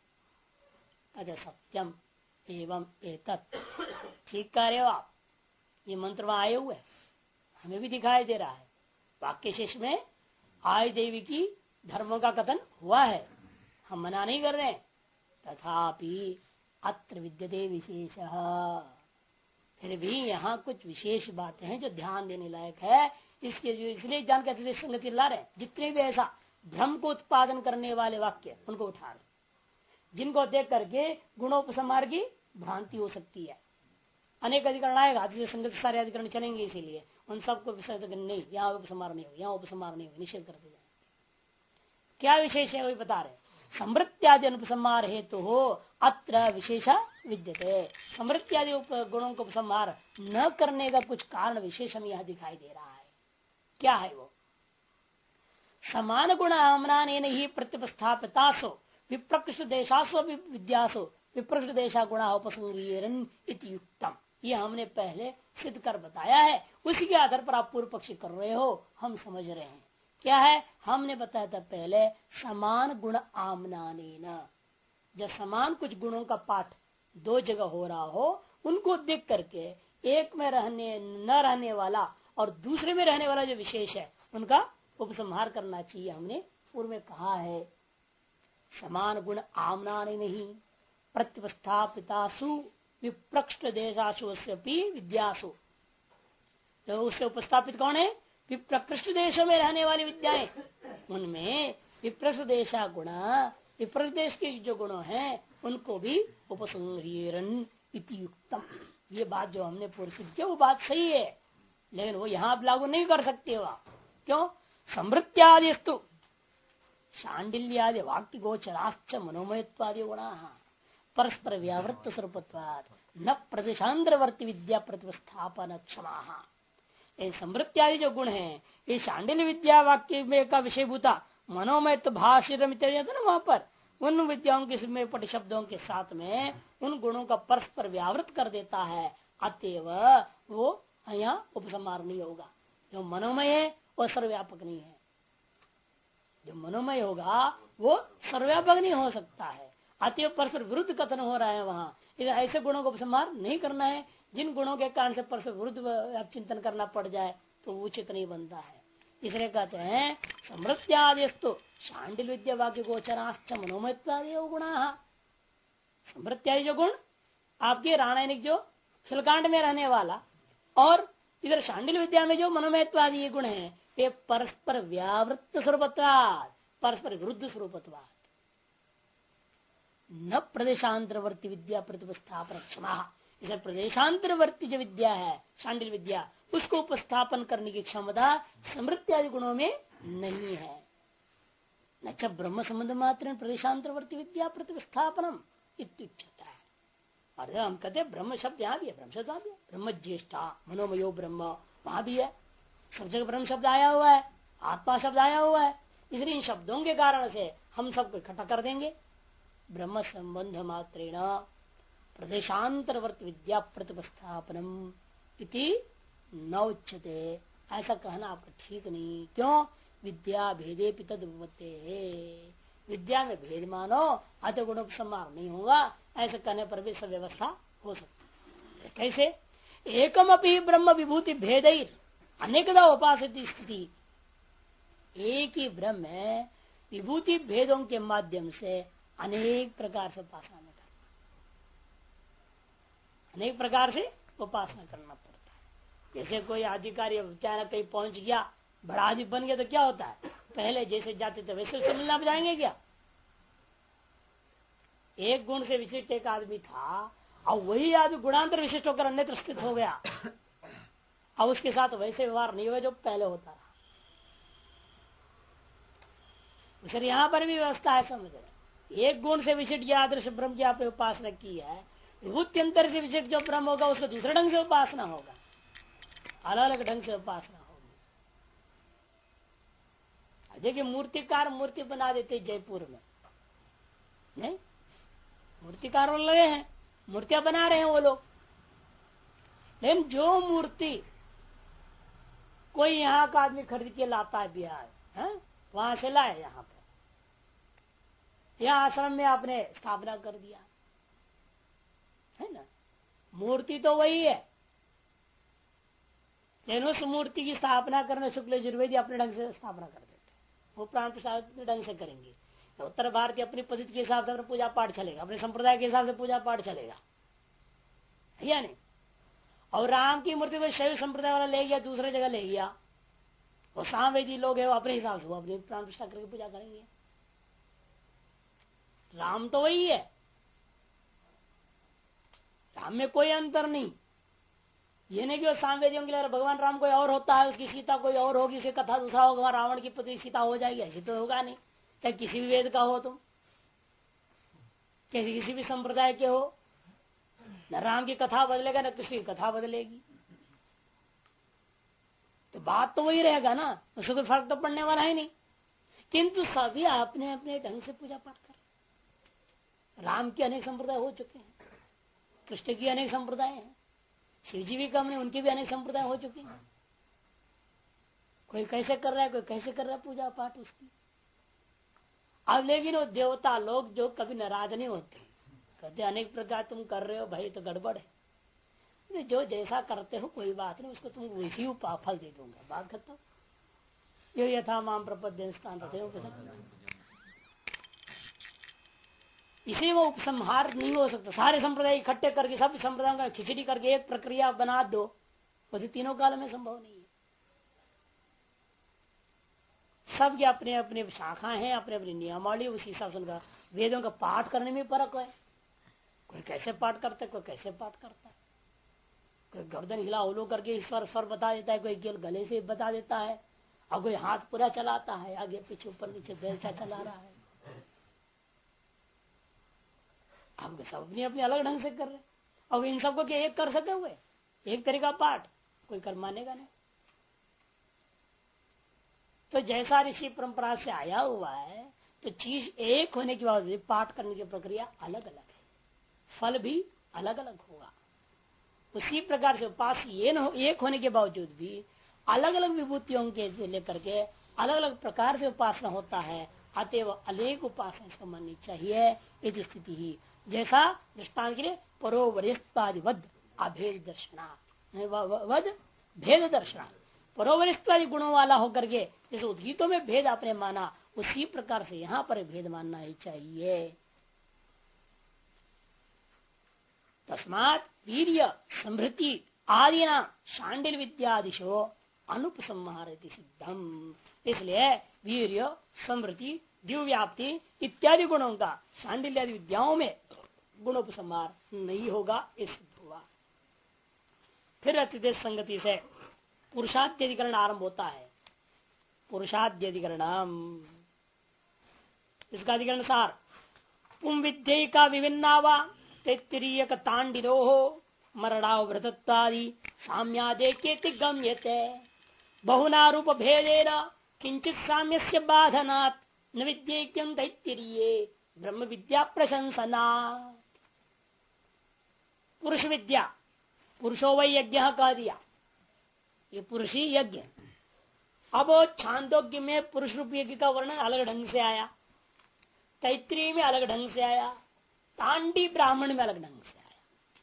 अरे सत्यम एवं एतत्, ठीक कह रहे हो आप, ये मंत्र वहां आए हुए हमें भी दिखाई दे रहा है। वाक्य शेष में आय देवी की धर्मों का कथन हुआ है, हम मना नहीं कर रहे। तथापि अत्र विद्यते विशेष, फिर भी यहाँ कुछ विशेष बातें हैं जो ध्यान देने लायक है। इसके इसलिए जानकारी संगति ला रहे, जितने भी ऐसा भ्रम को उत्पादन करने वाले वाक्य उनको उठा रहे, जिनको देख करके गुणोपसंहार की भ्रांति हो सकती है। अनेक अधिकरण आएगा, संगत सारे अधिकरण चलेंगे, इसीलिए उन सबको विषय नहीं, यहाँ उपसंहार नहीं हो, यहाँ उपसंहार नहीं हो, निषेध करते जाए। क्या विशेष है वही बता रहे। समृत्यादि अनुपसंहार हेतु हो अत्र विशेष विद्यते। समृत्यादि गुणों को उपसंहार न करने का कुछ कारण विशेष हमें यहाँ दिखाई दे रहा है। क्या है वो? समान गुण आमना ही प्रतिपस्थापितासो विप्रकृष्ट देशासो विद्यासो विप्रकृष्ट देशा गुणा उपसंहारन इति युक्तम। ये हमने पहले सिद्ध कर बताया है, उसी के आधार पर आप पूर्व पक्षी कर रहे हो, हम समझ रहे हैं। क्या है? हमने बताया था पहले समान गुण आमनानेन, जब समान कुछ गुणों का पाठ 2 जगह हो रहा हो, उनको देख करके एक में न रहने वाला और दूसरे में रहने वाला जो विशेष है उनका उपसंहार करना चाहिए। हमने पूर्व में कहा है समान गुण आमनाने नहीं प्रतिपस्थापितासु विप्रकृष्ट देशासु विद्यासु। तो उससे उपस्थापित कौन है? विप्रकृष्ट देशों में रहने वाली विद्याएं, उनमें विप्रकृष्ट देशा गुणा, विप्रकृष्ट देश के जो गुण हैं उनको भी उपसंहारन इति युक्तम। ये बात जो हमने पूर्व सिद्ध किया वो बात सही है, लेकिन वो यहाँ आप लागू नहीं कर सकते हो। क्यों? समृत्यादिस्तु शांडिल्यादि वाक्य गोचराश्च मनोमयत्वादि गुणा परस्पर व्यावृत्त स्वरूपत्वात् न प्रदेशांतरवर्ती विद्या प्रतिस्थापन क्षमा। समृत्यादि जो गुण है ये शांडिल्य विद्या वाक्य में का विषयभूता मनोमय भाष्य इत्यादि था ना, वहां पर उन विद्याओं के पट शब्दों के साथ में उन गुणों का परस्पर व्यावृत कर देता है। अतएव वो यहाँ उपसंहार नहीं होगा। जो मनोमय है वह सर्वव्यापक नहीं है। जो मनोमय होगा वो सर्वव्यापक नहीं हो सकता है। अतएव परस्पर विरुद्ध कथन हो रहा है वहां। ऐसे गुणों को उपसंहार नहीं करना है जिन गुणों के कारण से परस्पर विरुद्ध चिंतन करना पड़ जाए तो उचित नहीं बनता है। इसलिए कहते हैं समृत्यादिस्तु शांडिल विद्या वाक्य गोचराश्च मनोमयत्वादि गुणा। समृत्यादि जो गुण आपके रामायणिक जो खिलकांड में रहने वाला और इधर शांडिल विद्या में जो मनोमयत्वादि ये गुण है वे परस्पर व्यावृत्त स्वरूपत्वाद, परस्पर विरुद्ध स्वरूपत्वाद। न प्रदेशांतरवर्ती विद्या प्रतिपस्थापन क्षमा। इधर प्रदेशांतरवर्ती जो विद्या है शांडिल विद्या उसको उपस्थापन करने की क्षमता समृत्यादि गुणों में नहीं है। न च ब्रह्म संबंध मात्र प्रदेशांतरवर्ती विद्या प्रतिपस्थापनम इत्युच्यता है। और हम कहते हैं ब्रह्म शब्द यहाँ भी है, ब्रह्म शब्द वहां भी है, ब्रह्म ज्येष्ठा मनोमयो ब्रह्म वहां भी है, सब जगह ब्रह्म शब्द आया हुआ है, आत्मा शब्द आया हुआ है। इसलिए इन शब्दों के कारण से हम सबको इकट्ठा कर देंगे। ब्रह्म संबंध मात्रेण प्रदेशांतरवर्ती विद्या प्रतिपस्थापनम इति न उच्यते। ऐसा कहना आपका ठीक नहीं। क्यों? विद्या भेदे पितद्भवते, विद्या में भेद मानो अतः गुणों का सम्मान नहीं होगा। ऐसे कहने पर भी सब व्यवस्था हो सकती है। कैसे? एकम अपि ब्रह्म विभूति भेदैर अनेकदा उपासित स्थिति। एक ही ब्रह्म है, विभूति भेदों के माध्यम से अनेक प्रकार से उपासना में करना, अनेक प्रकार से उपासना करना पड़ता है। जैसे कोई अधिकारी अचानक कहीं पहुंच गया, बड़ा आदि बन गया तो क्या होता है? पहले जैसे जाते थे वैसे उससे मिलना जाएंगे क्या? एक गुण से विशिष्ट एक आदमी था और वही आदमी गुणांतर विशिष्ट होकर अन्यत्र स्थित हो गया, अब उसके साथ वैसे व्यवहार नहीं हुआ जो पहले होता रहा। फिर यहाँ पर भी व्यवस्था है, समझ रहे? एक गुण से विशिष्ट आदर्श ब्रह्म की आपने उपासना की है, विभूत्यंतर से विशिष्ट जो ब्रह्म होगा उसको दूसरे ढंग से उपासना होगा, अलग अलग ढंग से उपासना होगी। देखिए मूर्तिकार मूर्ति बना देते जयपुर में, नहीं मूर्तिकार लगे हैं, मूर्तियां बना रहे हैं वो लोग, लेकिन जो मूर्ति कोई यहाँ का आदमी खरीद के लाता है बिहार, वहां से लाए यहाँ पर, यहाँ आश्रम में आपने स्थापना कर दिया है ना, मूर्ति तो वही है, लेकिन उस मूर्ति की स्थापना करने शुक्ल यजुर्वेदी अपने ढंग से स्थापना कर देते, वो प्राण प्रसाद अपने ढंग से करेंगे। उत्तर भारतीय अपनी पद्धति के हिसाब से अपना पूजा पाठ चलेगा, अपने संप्रदाय के हिसाब से पूजा पाठ चलेगा, है या नहीं? और राम की मूर्ति को शैव संप्रदाय वाला ले गया, दूसरे जगह ले गया, वो सामवेदी लोग है वो अपने हिसाब से वो अपनी प्राण प्रतिष्ठा करके पूजा करेंगे। राम तो वही है, राम में कोई अंतर नहीं। ये नहीं कि वो सामवेदियों के लिए भगवान राम कोई और होता है, उसकी सीता कोई और होगी, उसकी कथा दूसरा होगा, रावण की पति सीता हो जाएगी, ऐसी तो होगा नहीं। चाहे किसी भी वेद का हो, तुम किसी भी संप्रदाय के हो, न राम की कथा बदलेगा न किसी की कथा बदलेगी, तो बात तो वही रहेगा ना, उसको कोई फर्क तो पड़ने वाला है नहीं। किंतु सभी अपने अपने ढंग से पूजा पाठ कर, राम के अनेक संप्रदाय हो चुके हैं, कृष्ण की अनेक संप्रदाय हैं, शिव जी भी कम नहीं, उनके भी अनेक संप्रदाय हो चुके हैं। कोई कैसे कर रहा है, कोई कैसे कर रहा है पूजा पाठ उसकी। अब लेकिन वो देवता लोग जो कभी नाराज नहीं होते, कहते अनेक प्रकार तुम कर रहे हो भाई, तो गड़बड़ है, जो जैसा करते हो कोई बात नहीं, उसको तुम वैसी फल दे दूंगा, बात खत्म। यो यथा माम प्रपद्य स्थान इसी में उपसंहार नहीं हो सकता। सारे संप्रदाय इकट्ठे करके सब संप्रदायों का खिचड़ी करके एक प्रक्रिया बना दो, वो तीनों काल में संभव नहीं है। सबके अपने अपने शाखा हैं, अपने अपने नियमावली, उसी हिसाब से उनका वेदों का पाठ करने में फर्क है। कोई कैसे पाठ करता है, कोई कैसे पाठ करता है, कोई गर्दन हिला उलो करके स्वर बता देता है, कोई केवल गले से बता देता है, और कोई हाथ पूरा चलाता है, आगे पीछे ऊपर नीचे बेलचा चला रहा है। हम सब अपने अपने अलग ढंग से कर रहे, और इन सबको क्या एक कर सके हुए, एक तरीका पाठ कोई कर मानेगा नहीं। तो जैसा ऋषि परंपरा से आया हुआ है, तो चीज एक होने के बाद पाठ करने की प्रक्रिया अलग अलग है, फल भी अलग अलग होगा। उसी प्रकार से उपास ये एक होने के बावजूद भी अलग अलग विभूतियों के लेकर के अलग अलग प्रकार से उपासना होता है, अतएव अनेक उपासना इसको माननी चाहिए। ये स्थिति ही जैसा दृष्टांत के लिए परोवरिस्तादि वध अभेद दर्शना वध भेद दर्शना, परोवरिस्तादि गुणों वाला होकर के जैसे उद्गीतों में भेद आपने माना, उसी प्रकार से यहाँ पर भेद मानना ही चाहिए। तस्मात् वीर्य समृद्धि आदि नाम शांडिल विद्यादिशो अनुपसंहार सिद्धम। इसलिए वीर्य समृद्धि दिव्याप्ति इत्यादि गुणों का शांडिल आदि विद्याओं में गुणोपसंहार नहीं होगा, इस सिद्ध हुआ। फिर अतिदेश संगति से पुरुषाद्यधिकरण आरंभ होता है। पुरुषाद्यधिकरण इसका अधिकरण सार पुम विद्य का विभिन्नावा तैत्तिरीयक तांडिलो मरणावृतत्वादि साम्यादेकेति गम्यते बहुनारूप भेदेन किंचित साम्यस्य बाधनात् न विद्येक्यं तैत्तिरीये ब्रह्म विद्या प्रशंसना। पुरुष विद्या पुरुषो वै यज्ञ कह दिया, ये पुरुषी यज्ञ। अब छांदोग्य में पुरुष रूप यज्ञ का वर्णन अलग ढंग से आया, तैत्तिरीय में अलग ढंग से आया, तांडी ब्राह्मण में अलग ढंग से आया।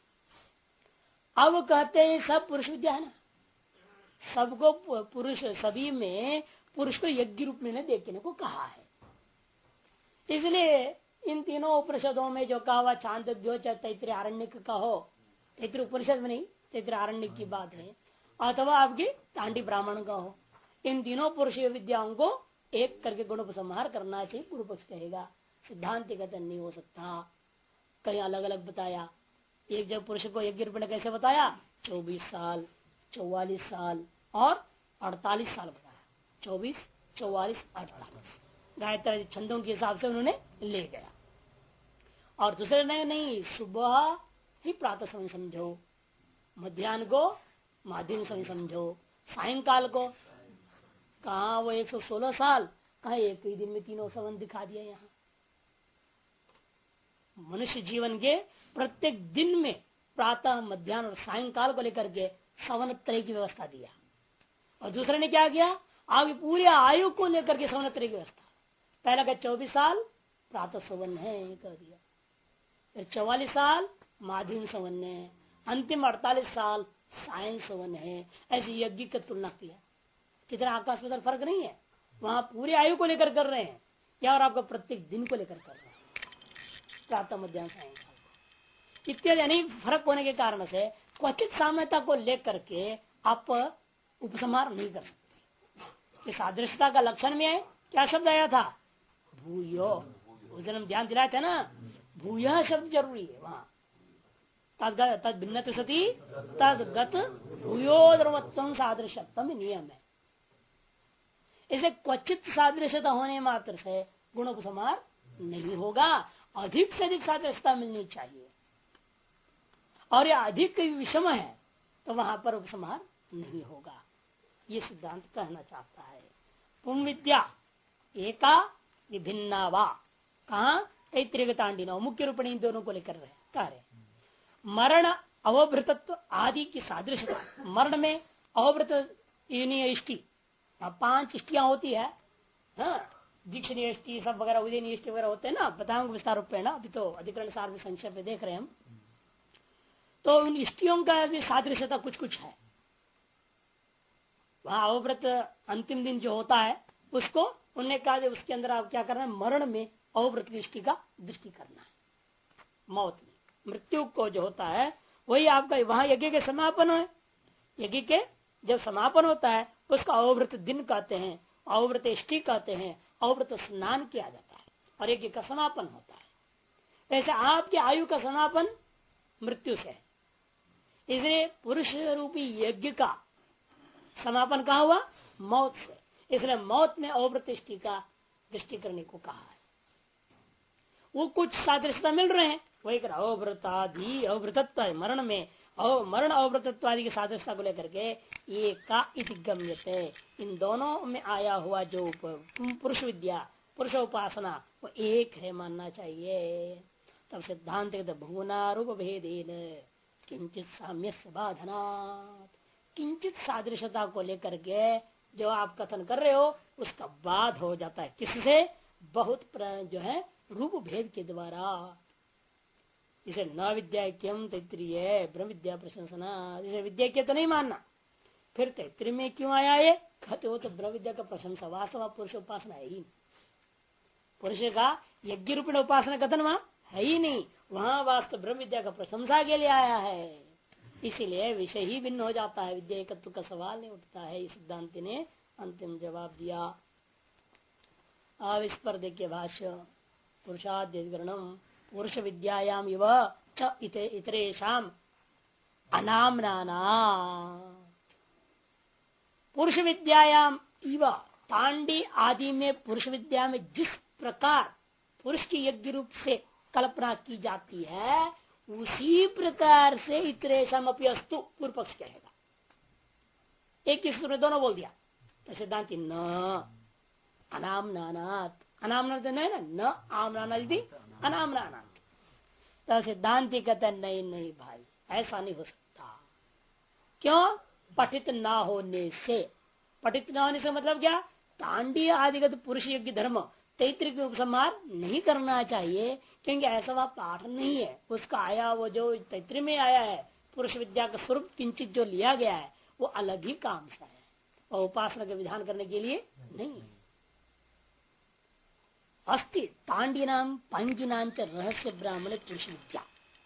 अब कहते हैं सब पुरुष विद्या है ना, सबको पुरुष, सभी में पुरुष को यज्ञ रूप में देखने को कहा है। इसलिए इन तीनों उपनिषदों में जो कहा हुआ छांदोग्यो चाहे तैत्तिरीय आरण्यक का हो, तैत्तिरीय उपनिषद में नहीं, तैत्तिरीय आरण्यक की बात है, अथवा आपकी तांडी ब्राह्मण का हो, इन तीनों पुरुष विद्याओं को एक करके गुणोपसंहार करना चाहिए। पूर्व पक्ष कहेगा सिद्धांत कथन नहीं हो सकता, कहीं अलग अलग बताया। एक जब पुरुष को यज्ञ रूप में कैसे बताया, 24 साल 44 साल और 48 साल बताया, 24 44 48 गायत्री छंदों के हिसाब से उन्होंने ले गया। और दूसरे नहीं, सुबह ही प्रातः समय समझो, मध्याह्न को माध्यम समय समझो, सायंकाल को कहा वो 116 साल, कहा एक ही दिन में तीनों संबंध दिखा दिया। यहाँ मनुष्य जीवन के प्रत्येक दिन में प्रातः मध्याह्न और सायंकाल को लेकर के सवन तरह की व्यवस्था दिया। और दूसरे ने क्या किया, आगे पूरे आयु को लेकर के सवन तरह की व्यवस्था। पहला का 24 साल प्रातः सवन है कर दिया, फिर 44 साल माध्यम सवन है, अंतिम 48 साल सायं सवन है। ऐसी यज्ञ की तुलना किया। कितना आकाश में फर्क नहीं है, वहां पूरे आयु को लेकर कर रहे हैं या और आपको प्रत्येक दिन को लेकर कर रहे हैं, प्रातः मध्याह्न सायंकाल इत्यादि अनेक फर्क होने के कारण से क्वचित साम्यता को लेकर के आप उपसंहार नहीं कर सकते। इस आदृश्यता का लक्षण में है क्या शब्द आया था, भूयो। उस दिन हम ध्यान दिलाए थे ना, भूय शब्द जरूरी है वहां। तद भिन्न सती तदगत भूयोर्वत्व सादृश्यत्म नियम है। इसे क्वचित सादृश्यता होने मात्र से गुणोपसंहार नहीं होगा, अधिक से अधिक सादृश्यता मिलनी चाहिए। और यह अधिक विषम है तो वहां पर उपसंहार नहीं होगा, ये सिद्धांत कहना चाहता है। पुम विद्या एका विभिन्ना वा, कहा तैत्तिरीय तांडिनो, मुख्य रूप इन दोनों को लेकर कह रहे। मरण अवभृतत्व आदि की सादृश्यता, मरण में अवभृत इष्टि, 5 इष्टियां होती है, हाँ, दीक्षणीय इष्टि सब वगैरह, उदयनीय इष्टि वगैरह होते हैं ना, बताऊंगा विस्तार रूप में ना, अभी तो अधिकरण सार में संक्षेप में देख रहे हैं हम। तो उन इष्टियों का भी सादृश्यता कुछ कुछ है। वहां अवव्रत अंतिम दिन जो होता है उसको उन्होंने कहा उसके अंदर आप क्या करना है, मरण में अवव्रत दृष्टि का दृष्टि करना है। मौत में मृत्यु को जो होता है वही आपका वहां यज्ञ के समापन है। यज्ञ के जब समापन होता है उसका अवव्रत दिन कहते हैं, अवव्रत इष्टि कहते हैं, अवव्रत स्नान किया जाता है और यज्ञ का समापन होता है। ऐसे आपकी आयु का समापन मृत्यु से है, इसलिए पुरुष रूपी यज्ञ का समापन कहा हुआ मौत से, इसलिए मौत में अवृत्ति का दृष्टि करने को कहा है। वो कुछ सादृश्यता मिल रहे हैं, वही कर अवृतादि अवृतत्व मरण में मरण अवृतत्व आदि की सादृश्यता को लेकर के ये का इति गम्यते, इन दोनों में आया हुआ जो पुरुष विद्या पुरुष उपासना वो एक है मानना चाहिए। तब सिद्धांत भुवनारूप भेदेन किंचित साम्य बाधनात्, किंचित सादृश्यता को लेकर के जो आप कथन कर रहे हो उसका बाध हो जाता है। किससे? बहुत जो है रूप भेद के द्वारा। इसे न विद्या क्यम तैत्रीय ब्रह्म विद्या प्रशंसना, इसे विद्या के तो नहीं मानना। फिर तैत्रीय में क्यों आया ये? कहते हो तो ब्रह्म विद्या का प्रशंसा, वास्तव पुरुष उपासना है ही। पुरुष का यज्ञ रूप में उपासना कथन वहां है ही नहीं, वहां वास्तव ब्रह्म विद्या का प्रशंसा के लिए आया है। इसीलिए विषय ही भिन्न हो जाता है, विद्या एकत्व का सवाल नहीं उठता है। इस सिद्धांत ने अंतिम जवाब दिया। अब इस पर देखिए भाष्य, पुरुषाद्यग्रणम पुरुष विद्यायाम इव च इतरेशाम अनामनाना। पुरुष विद्यायाम इव, तांडी आदि में पुरुष विद्या में जिस प्रकार पुरुष की यज्ञ रूप से कल्पना की जाती है उसी प्रकार से इतरेशम अपि अस्तु, पूर्व पक्ष कहेगा। एक ही सूत्र में दोनों बोल दिया तो सिद्धांति न अनामनानात, अनामना तो नहीं न आमनाना यदि अनामनाना, तो सिद्धांति कहते नहीं नहीं भाई ऐसा नहीं हो सकता। क्यों? पठित ना होने से। पठित ना होने से मतलब क्या? तांडीय आदिगत पुरुष यज्ञ धर्म तैत्रिक में उपसंहार नहीं करना चाहिए, क्योंकि ऐसा वह पाठ नहीं है। उसका आया वो जो तैत्रिक में आया है पुरुष विद्या का स्वरूप किंचित जो लिया गया है वो अलग ही काम सा है और उपासना का विधान करने के लिए नहीं है। अस्ति तांडी नाम पंगी नाम च रहस्य ब्राह्मण पुरुष विद्या।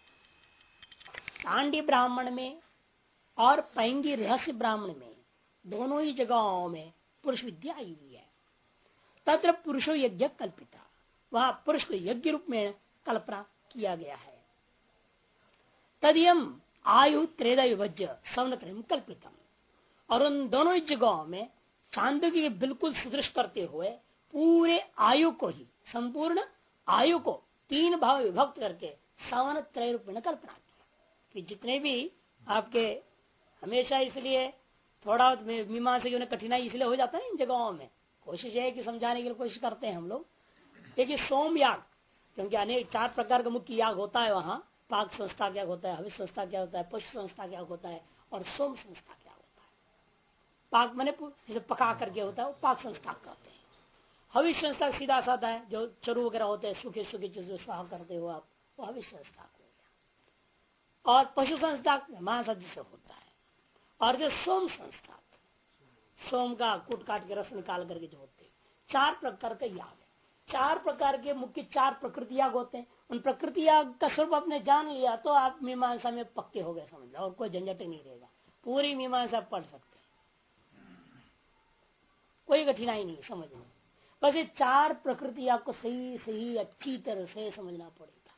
तांडी ब्राह्मण में और पैंगी रहस्य ब्राह्मण में दोनों ही जगहों में पुरुष विद्या आई हुई है। तत्र पुरुषो यज्ञ कल्पिता, वहां पुरुष को यज्ञ रूप में कल्पना किया गया है। तदियम आयु त्रेदा विभज्य सवनत्रयम कल्पितम, और उन दोनों ही जगहों में चांदोग्य के बिल्कुल सुदृश करते हुए पूरे आयु को ही, संपूर्ण आयु को तीन भाव विभक्त करके सवन त्रय रूप में कल्पना किया। कि जितने भी आपके हमेशा इसलिए थोड़ा मीमांसा की कठिनाई इसलिए हो जाता है इन जगहों में, कोशिश है कि समझाने के लिए कोशिश करते हैं हम लोग। देखिए सोम याग, क्योंकि अनेक 4 प्रकार का मुख्य याग होता है वहां। पाक संस्था क्या होता है, हविष संस्था क्या होता है, पुष्प संस्था क्या होता है और सोम संस्था क्या होता है। पाक मैंने जैसे पका करके होता है वो पाक संस्था कहते हैं। हविष संस्था सीधा साधा है, जो चरु वगैरह होते हैं सूखे सूखे चीजें स्वाहा करते हो आप, वो हविष संस्था हो गया। और पशु संस्था महासज्ज से होता है। और जो सोम संस्था, सोम का कूट काट के रस निकाल करके जो होते हैं, 4 प्रकार का याग है। 4 प्रकार के मुख्य 4 प्रकृति याग होते हैं। उन प्रकृति याग का स्वरूप आपने जान लिया तो आप मीमांसा में पक्के हो गए समझ लो, और कोई झंझट नहीं रहेगा। पूरी मीमांसा पढ़ सकते हैं, कोई कठिनाई नहीं समझने। बस ये 4 प्रकृति याग को सही सही अच्छी तरह से समझना पड़ेगा।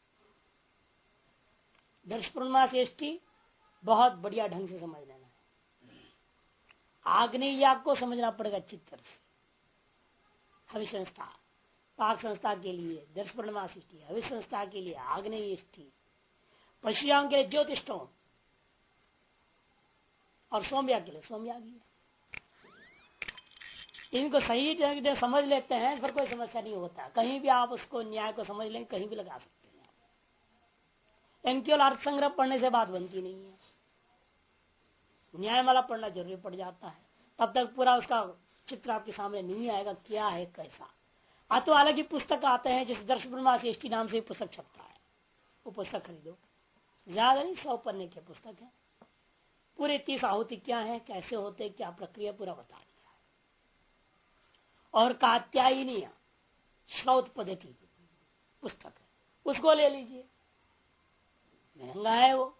दर्शपूर्णमासेष्टि बहुत बढ़िया ढंग से समझ लेना है। आग्नेय याग को समझना पड़ेगा अच्छी तरह से। हविष संस्था पाक संस्था के लिए दर्शपूर्णमासेष्टि, हविष संस्था के लिए आग्नेयष्टि, पशुयाग के लिए ज्योतिष्ठों और सोमयाग के लिए सोमयाग ही है। इनको सही ढंग से समझ लेते हैं फिर कोई समस्या नहीं होता। कहीं भी आप उसको न्याय को समझ लेंगे, कहीं भी लगा सकते हैं। लेकिन केवल अर्थ संग्रह पढ़ने से बात बनती नहीं है, न्यायमाला पढ़ना जरूरी पड़ जाता है। तब तक पूरा उसका चित्र आपके सामने नहीं आएगा क्या है कैसा। तो अलग ही पुस्तक आते हैं, जिस दर्शपूर्णमासेष्टि नाम से पुस्तक छपता है, वो पुस्तक खरीदो। ज्यादा नहीं, 100 पन्ने के पुस्तक है। पूरे 30 आहुति क्या है, कैसे होते, क्या प्रक्रिया पूरा बता दिया है। और कात्यायनी श्रौत पद्धति पुस्तक है, उसको ले लीजिए, महंगा है वो।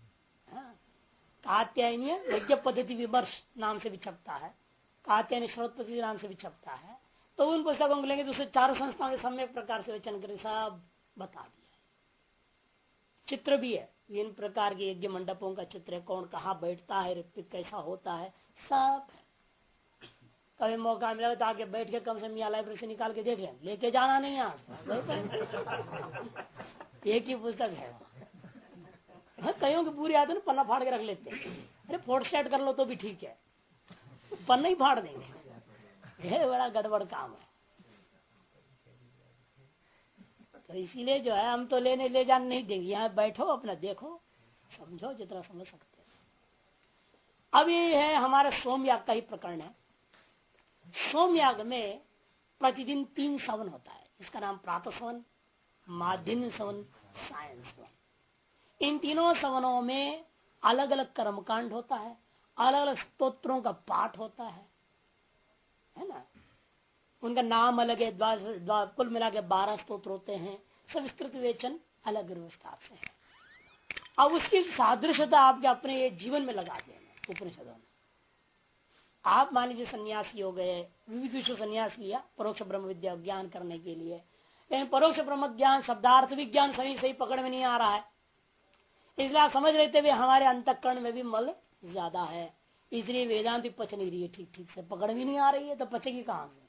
कात्यायनी यज्ञ पद्धति विमर्श नाम से भी छपता है, कात्यायनी श्रौत पद्धति नाम से भी छपता है। तो उन पुस्तकों को लेंगे तो उसमें 4 संस्थाओं के सम्यक प्रकार से वचन कर सब बता दिया। चित्र भी है, इन प्रकार के यज्ञ मंडपों का चित्र है, कौन कहाँ बैठता है, ऋत्विक कैसा होता है, सब है। कभी मौका मिला तो आके बैठ के कम से मियाँ लाइब्रेरी से निकाल के देख लें, लेके जाना नहीं आज एक ही पुस्तक है। कईयों की पूरी आदत पन्ना फाड़ के रख लेते हैं। अरे फोटो स्टेट कर लो तो भी ठीक है, पन्ना ही फाड़ देंगे, यह बड़ा गड़बड़ काम है। तो इसीलिए जो है हम तो लेने ले जाने नहीं देंगे, यहाँ बैठो अपना देखो समझो जितना समझ सकते हैं। अब ये है हमारा सोमयाग का ही प्रकरण है। सोमयाग में प्रतिदिन 3 सवन होता है, इसका नाम प्रातः सवन, माध्यम सवन, सायं सवन। इन तीनों सवनों में अलग अलग कर्मकांड होता है, अलग अलग स्तोत्रों का पाठ होता है ना। उनका नाम अलग है, कुल मिला के 12 स्तोत्र होते हैं, सब विस्तृत विवेचन अलग व्यवस्था से है। अब उसकी सादृश्यता आपके अपने जीवन में लगा देना उपनिषदों में। आप मान लीजिए सन्यासी हो गए, विविध विश्व सन्यास लिया परोक्ष ब्रह्म विद्या ज्ञान करने के लिए, लेकिन परोक्ष ब्रह्म ज्ञान शब्दार्थ विज्ञान सही पकड़ में नहीं आ रहा है, इसलिए आप समझ लेते हुए हमारे अंतःकरण में भी मल ज्यादा है, इसलिए वेदांत पच नहीं रही है, ठीक से पकड़ भी नहीं आ रही है, तो पचेगी कहां से?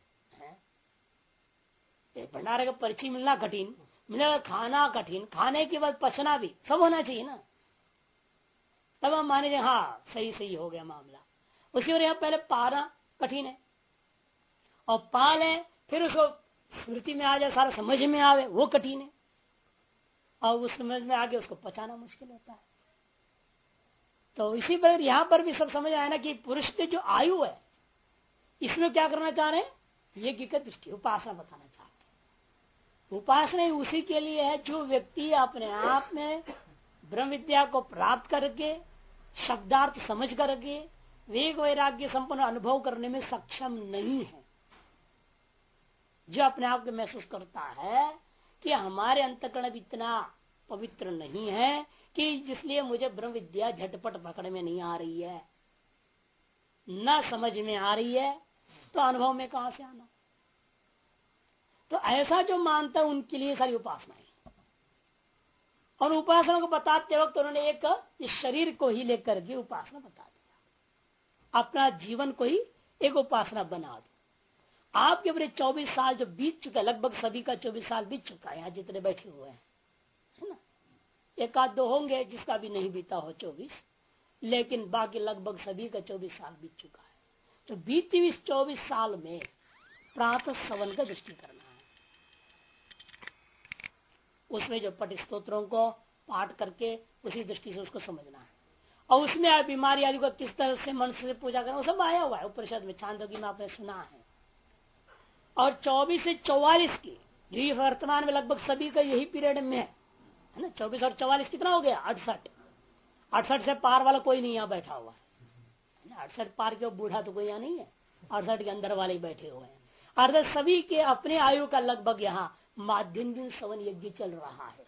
भंडारे का पर्ची मिलना कठिन, मिलेगा खाना कठिन, खाने के बाद पचना भी सब होना चाहिए ना, तब हम माने हाँ सही हो गया मामला। उसी और यहाँ पहले पाना कठिन है, और पाल है फिर उसको स्मृति में आ जाए, सारा समझ में आवे, वो कठिन है, और उस समझ में आगे उसको पचाना मुश्किल होता है। तो इसी पर यहाँ पर भी सब समझ आया ना कि पुरुष की जो आयु है इसमें क्या करना चाह रहे हैं, ये की दृष्टि उपासना बताना चाहते हैं। उपासना उसी के लिए है जो व्यक्ति अपने आप में ब्रह्म विद्या को प्राप्त करके शब्दार्थ समझ करके वेग वैराग्य संपन्न अनुभव करने में सक्षम नहीं है, जो अपने आप को महसूस करता है कि हमारे अंतःकरण भी इतना पवित्र नहीं है कि जिसलिए मुझे ब्रह्म विद्या झटपट पकड़ में नहीं आ रही है, न समझ में आ रही है, तो अनुभव में कहां से आना। तो ऐसा जो मानता है उनके लिए सारी उपासना है। और उपासना को बताते वक्त उन्होंने एक इस शरीर को ही लेकर के उपासना बता दिया, अपना जीवन को ही एक उपासना बना दो। आपके बड़े 24 साल जो बीत चुका है, लगभग सभी का 24 साल बीत चुका है, यहाँ जितने बैठे हुए हैं, है ना, एक आध दो होंगे जिसका भी नहीं बीता हो 24, लेकिन बाकी लगभग सभी का 24 साल बीत चुका है। तो बीती हुई 24 साल में प्रातः सवन का दृष्टि करना है, उसमें जो पट स्तोत्रों को पाठ करके उसी दृष्टि से उसको समझना है। और उसमें आप बीमारी आदि को किस तरह से मन से पूजा करना, वो सब आया हुआ है उपनिषद में, छांदोग्य में आपने सुना है। और 24 से 44 की जो वर्तमान में लगभग सभी का यही पीरियड में है ना, 24 और 44 कितना हो गया, 68 से पार वाला कोई नहीं यहाँ बैठा हुआ है, 68 पार के बूढ़ा तो कोई यहाँ नहीं है, 68 के अंदर वाले बैठे हुए हैं। अर्थात सभी के अपने आयु का लगभग यहाँ माध्यम सवन यज्ञ चल रहा है।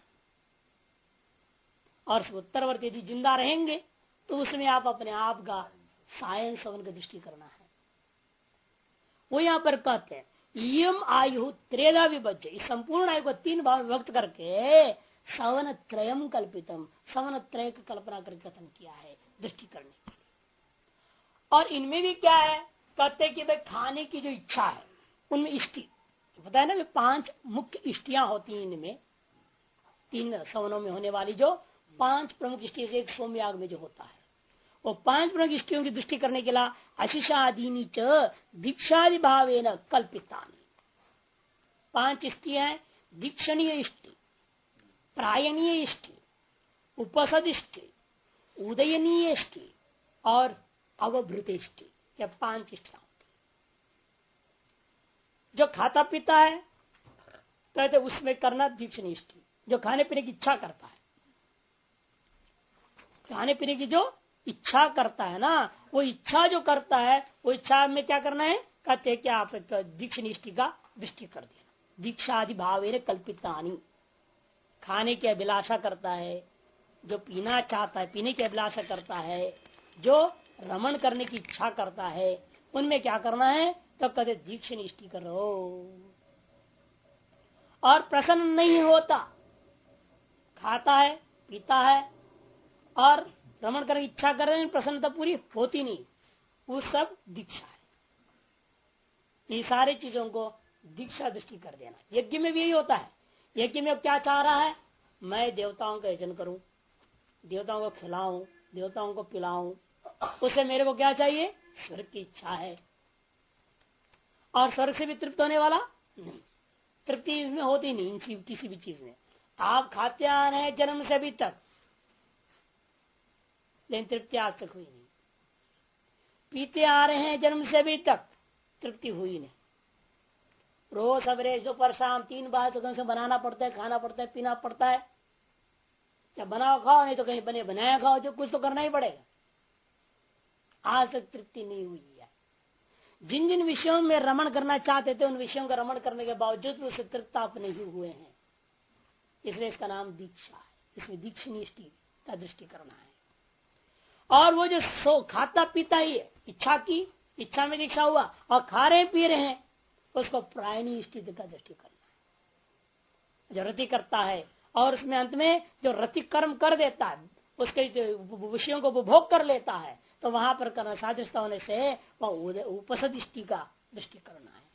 और उत्तरवर्ती यदि जिंदा रहेंगे तो उसमें आप अपने आप का सायं सवन की दृष्टि करना है। वो यहाँ पर कहते हैं यम आयु त्रेधा विभज्य, इस संपूर्ण आयु को 3 भाग विभक्त करके सवन त्रयम कल्पितम, सवन त्रय की कल्पना करके कथन किया है दृष्टि करने के लिए। और इनमें भी क्या है, कहते कि भाई खाने की जो इच्छा है उनमें इष्टि पता है ना, 5 मुख्य इष्टियां होती हैं इनमें, 3 सवनों में होने वाली जो 5 प्रमुख इष्टि से एक सोमयाग में जो होता है, वो 5 प्रमुख इष्टियों की दृष्टि करने के लिए अशिषादीनी च दीक्षादि भावेन कल्पितानि। 5 इष्टियां हैं, दीक्षणीय इष्टि, प्रायणीय इष्टि, उपसद इष्टि, उदयनीय इष्टि और अवभृत इष्टि, यह 5 इष्टियां। जो खाता पीता है कहते उसमें करना दीक्षणीय इष्टि, जो खाने पीने की इच्छा करता है, खाने पीने की जो इच्छा करता है ना, वो इच्छा जो करता है वो इच्छा में क्या करना है, कहते हैं कि आप दीक्षणीय इष्टि का दृष्टि कर देना। दीक्षादि भावेन कल्पितानि, खाने की अभिलाषा करता है, जो पीना चाहता है पीने की अभिलाषा करता है, जो रमण करने की इच्छा करता है, उनमें क्या करना है, तो कहते दीक्षण इष्टि करो। और प्रसन्न नहीं होता, खाता है पीता है और रमण करने की इच्छा कर रहे हैं, प्रसन्नता पूरी होती नहीं, वो सब दीक्षा है। ये सारी चीजों को दीक्षा दृष्टि कर देना। यज्ञ में भी यही होता है, यज्ञ में क्या चाह रहा है, मैं देवताओं का यजन करूं, देवताओं को खिलाऊं, देवताओं को पिलाऊं, उससे मेरे को क्या चाहिए, स्वर्ग की इच्छा है। और स्वर्ग से भी तृप्त होने वाला नहीं, तृप्ति इसमें होती नहीं किसी भी चीज में। आप खाते आ रहे हैं जन्म से अभी तक, लेकिन तृप्ति आज तक हुई नहीं। पीते आ रहे हैं जन्म से अभी तक, तृप्ति हुई नहीं। रोज सवेरे दोपहर शाम 3 बार तो कहीं से बनाना पड़ता है, खाना पड़ता है, पीना पड़ता है। क्या बनाओ खाओ, नहीं तो कहीं बने बनाया खाओ, जो कुछ तो करना ही पड़ेगा। आज तक तृप्ति नहीं हुई है। जिन जिन विषयों में रमण करना चाहते थे, उन विषयों का रमण करने के बावजूद उससे तृप्त आप नहीं हुए हैं। इसलिए इसका नाम दीक्षा है। इसमें दीक्षनिष्ठि का दृष्टि करना है। और वो जो खाता पीता ही है, इच्छा में दीक्षा हुआ और खा रहे पी रहे हैं, उसको प्रायणी स्थिति का दृष्टि करना है। जो रति करता है और उसमें अंत में जो रति कर्म कर देता है, उसके विषयों को उपभोग कर लेता है, तो वहां पर कर्म सादृश्यता होने से वह उपसदृष्टि का दृष्टि करना है।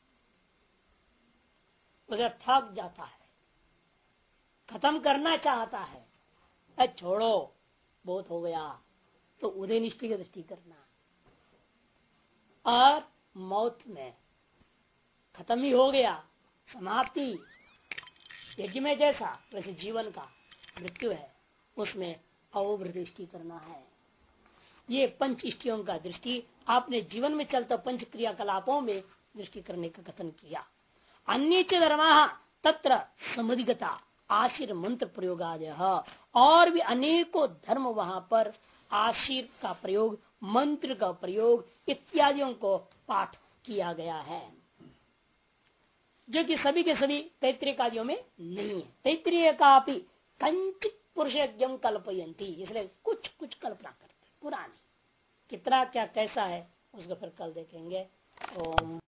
उसे थक जाता है, खत्म करना चाहता है, छोड़ो बहुत हो गया, तो उदय निष्ठि की दृष्टि करना। और मौत में खत्म ही हो गया, समाप्ति, यज्ञ में जैसा वैसे जीवन का मृत्यु है, उसमें अवृदृष्टि करना है। ये पंच इष्टियों का दृष्टि आपने जीवन में चलता पंच क्रियाकलापों में दृष्टि करने का कथन किया। अन्य च धर्मा तत्र समुदिगता आशीर मंत्र प्रयोगादय, और भी अनेकों धर्म वहां पर आशीर का प्रयोग, मंत्र का प्रयोग इत्यादियों को पाठ किया गया है, जो कि सभी के सभी तैत्तिरीय आदियों में नहीं है। तैत्तिरीय का भी कंचित पुरुष यज्ञ कल्पयंती, इसलिए कुछ कुछ कल्पना करते, पुरानी। कितना क्या कैसा है उसको फिर कल देखेंगे। ओम।